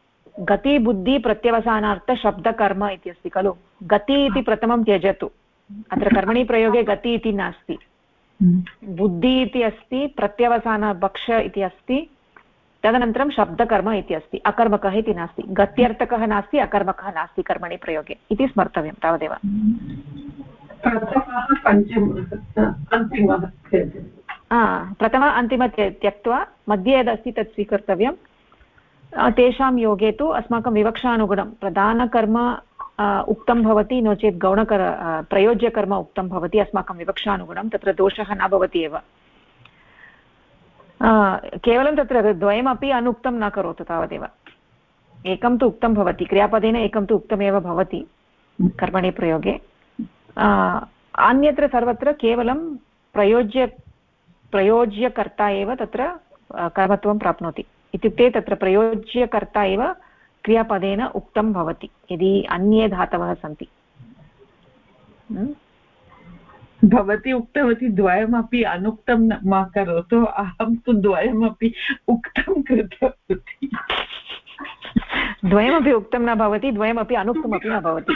गतिबुद्धिप्रत्यवसानार्थशब्दकर्म इति अस्ति खलु। गति इति प्रथमं त्यजतु, अत्र कर्मणि प्रयोगे गति इति नास्ति, बुद्धि इति अस्ति, प्रत्यवसान भक्ष इति अस्ति, तदनन्तरं शब्दकर्म इति अस्ति, अकर्मकः इति नास्ति, गत्यर्थकः नास्ति, अकर्मकः नास्ति कर्मणि प्रयोगे इति स्मर्तव्यं, तावदेव। प्रथमः पञ्चमः अन्तिमः प्रथम अन्तिम त्यक्त्वा मध्ये यदस्ति तत् स्वीकर्तव्यं। तेषां योगे तु अस्माकं विवक्षानुगुणं प्रधानकर्म उक्तं भवति, नो चेत् प्रयोज्यकर्म उक्तं भवति अस्माकं विवक्षानुगुणं, तत्र दोषः न भवति एव। केवलं तत्र द्वयमपि अनुक्तं न करोतु तावदेव। एकं तु उक्तं भवति, क्रियापदेन एकं तु उक्तमेव भवति कर्मणि प्रयोगे। अन्यत्र सर्वत्र केवलं प्रयोज्यकर्ता एव तत्र कर्मत्वं प्राप्नोति। इत्युक्ते तत्र प्रयोज्यकर्ता एव क्रियापदेन उक्तं भवति यदि अन्ये धातवः सन्ति। भवती उक्तवती द्वयमपि अनुक्तं मा करोतु, अहं तु द्वयमपि उक्तं कृतवती। द्वयमपि उक्तं न भवति, द्वयमपि अनुक्तमपि न भवति,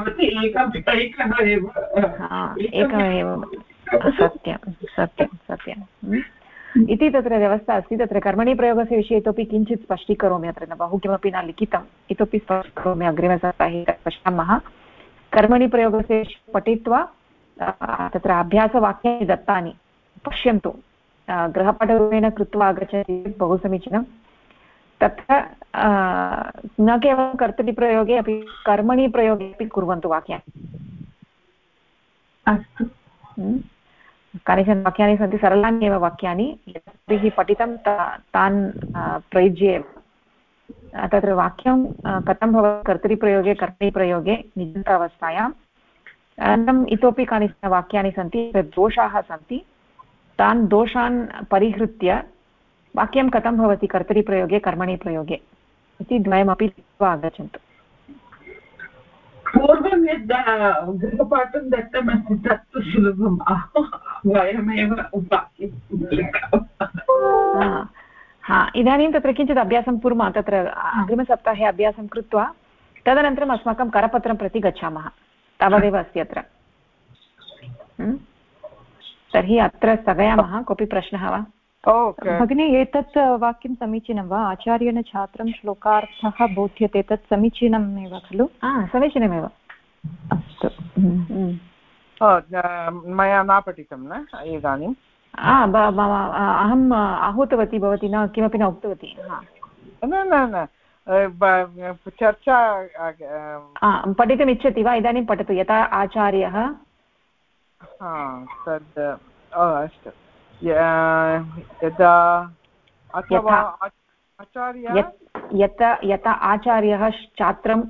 एकमेव। सत्यं सत्यं सत्यम् इति तत्र व्यवस्था अस्ति। तत्र कर्मणि प्रयोगस्य विषये इतोपि किञ्चित् स्पष्टीकरोमि, अत्र न बहु किमपि न लिखितम्, इतोपि स्पष्टीकरोमि अग्रिमसप्ताहे पश्यामः। कर्मणि प्रयोगस्य पठित्वा तत्र अभ्यासवाक्यानि दत्तानि पश्यन्तु, गृहपाठरूपेण कृत्वा आगच्छति चेत् बहु समीचीनं। तत्र न केवलं कर्तरिप्रयोगे अपि कर्मणि प्रयोगे अपि कुर्वन्तु वाक्यानि। अस्तु। कानिचन वाक्यानि सन्ति सरलानि एव वाक्यानि, यद्भिः पठितं तान् प्रयुज्य एव। तत्र वाक्यं कथं भवति कर्तरिप्रयोगे कर्मणि प्रयोगे निजन्तावस्थायाम्। अनन्तरम् इतोपि कानिचन वाक्यानि सन्ति तत्र दोषाः सन्ति, तान् दोषान् परिहृत्य वाक्यं कथं भवति कर्तरिप्रयोगे कर्मणि प्रयोगे इति द्वयमपि लिखित्वा आगच्छन्तु। पूर्वं यद् गृहपाठं दत्तमस्ति तत्तु सुलभम्, वयमेव इदानीं तत्र किञ्चित् अभ्यासं कुर्मः। तत्र अग्रिमसप्ताहे अभ्यासं कृत्वा तदनन्तरम् अस्माकं करपत्रं प्रति गच्छामः। तावदेव अस्ति अत्र। तर्हि अत्र स्थगयामः। कोऽपि प्रश्नः वा? भगिनी, एतत् वाक्यं समीचीनं वा? आचार्येण छात्रं श्लोकार्थः बोध्यते, तत् समीचीनमेव खलु? समीचीनमेव। अस्तु, मया न पठितं न इदानीं। अहम् आहूतवती, भवती न किमपि न उक्तवती। न चर्चा पठितुम् इच्छति वा? इदानीं पठतु। यथा आचार्यः तद् अस्तु। यदा अथवा आचार्यः यथा आचार्यः छात्रं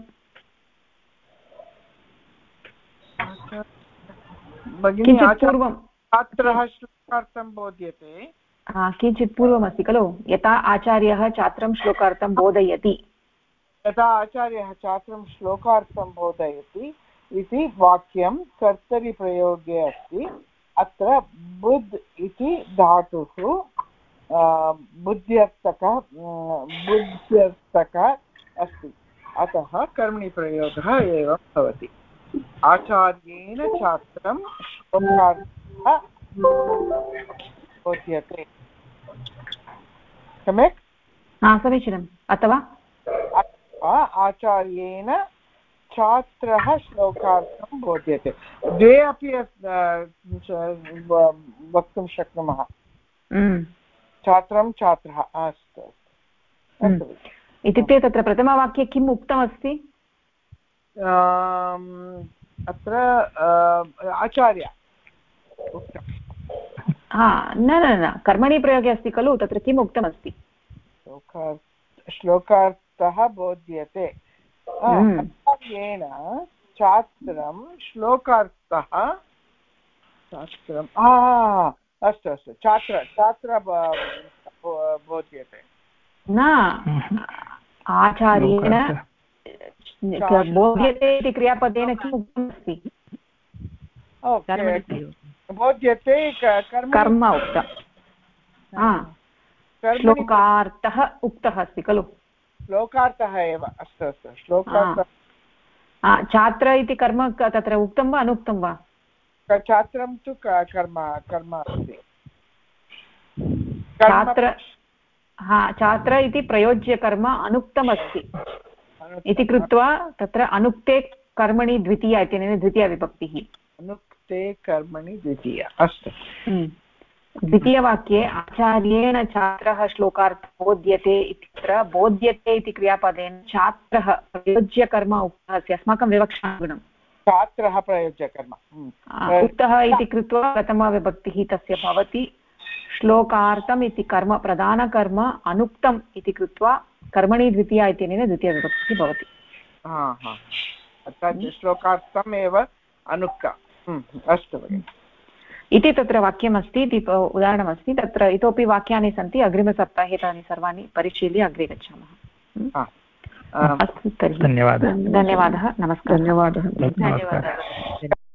किञ्चित् पूर्वं छात्रः श्लोकार्थं बोध्यते। किञ्चित् पूर्वमस्ति खलु, यथा आचार्यः छात्रं श्लोकार्थं बोधयति। यथा आचार्यः छात्रं श्लोकार्थं बोधयति इति वाक्यं कर्तरिप्रयोगे अस्ति। अत्र बुद् इति धातुः बुद्ध्यर्थक अस्ति, अतः कर्मणि प्रयोगः एवं भवति। आचार्येण छात्रं श्लोकार्थः बोध्यते। सम्यक्? समीचीनम्। अथवा आचार्येण छात्रः श्लोकार्थं बोध्यते। द्वे अपि वक्तुं शक्नुमः। छात्रं छात्रः। अस्तु। इत्युक्ते तत्र प्रथमवाक्ये किम् उक्तमस्ति? अत्र आचार्य न कर्मणि प्रयोगे अस्ति खलु, तत्र किम् उक्तमस्ति? श्लोकार्थः बोध्यते। आचार्येण छात्रं श्लोकार्थः अस्तु छात्र बोध्यते। न, आचार्येण बोध्यते इति क्रियापदेन किम् उक्तमस्ति? बोध्यते कर्म उक्तं। श्लोकार्थः उक्तः अस्ति खलु? श्लोकार्थः एव। अस्तु श्लोकार्थः। छात्र इति कर्म तत्र उक्तं वा अनुक्तं वा? छात्रं तु कर्म अस्ति। छात्र इति प्रयोज्यकर्म अनुक्तमस्ति इति कृत्वा तत्र अनुक्ते कर्मणि द्वितीया इत्यनेन द्वितीया विभक्तिः। अनुक्ते कर्मणि द्वितीया। अस्तु। द्वितीयवाक्ये आचार्येण छात्रः श्लोकार्थं बोध्यते इत्यत्र बोध्यते इति क्रियापदेन छात्रः प्रयोज्यकर्म उक्तः अस्ति अस्माकं विवक्षानुगुणं छात्रः प्रयोज्यकर्म उक्तः इति कृत्वा प्रथमविभक्तिः तस्य भवति श्लोकार्थम् इति कर्म प्रधानकर्म अनुक्तम् इति कृत्वा कर्मणि द्वितीया इत्यनेन द्वितीयविभक्तिः भवति श्लोकार्थम् एव अनुक्तम् अस्तु भगिनि इति तत्र वाक्यमस्ति इति उदाहरणमस्ति तत्र इतोपि वाक्यानि सन्ति अग्रिमसप्ताहे तानि सर्वाणि परिशील्य अग्रे गच्छामः अस्तु तर्हि धन्यवादः नमस्कारः धन्यवादः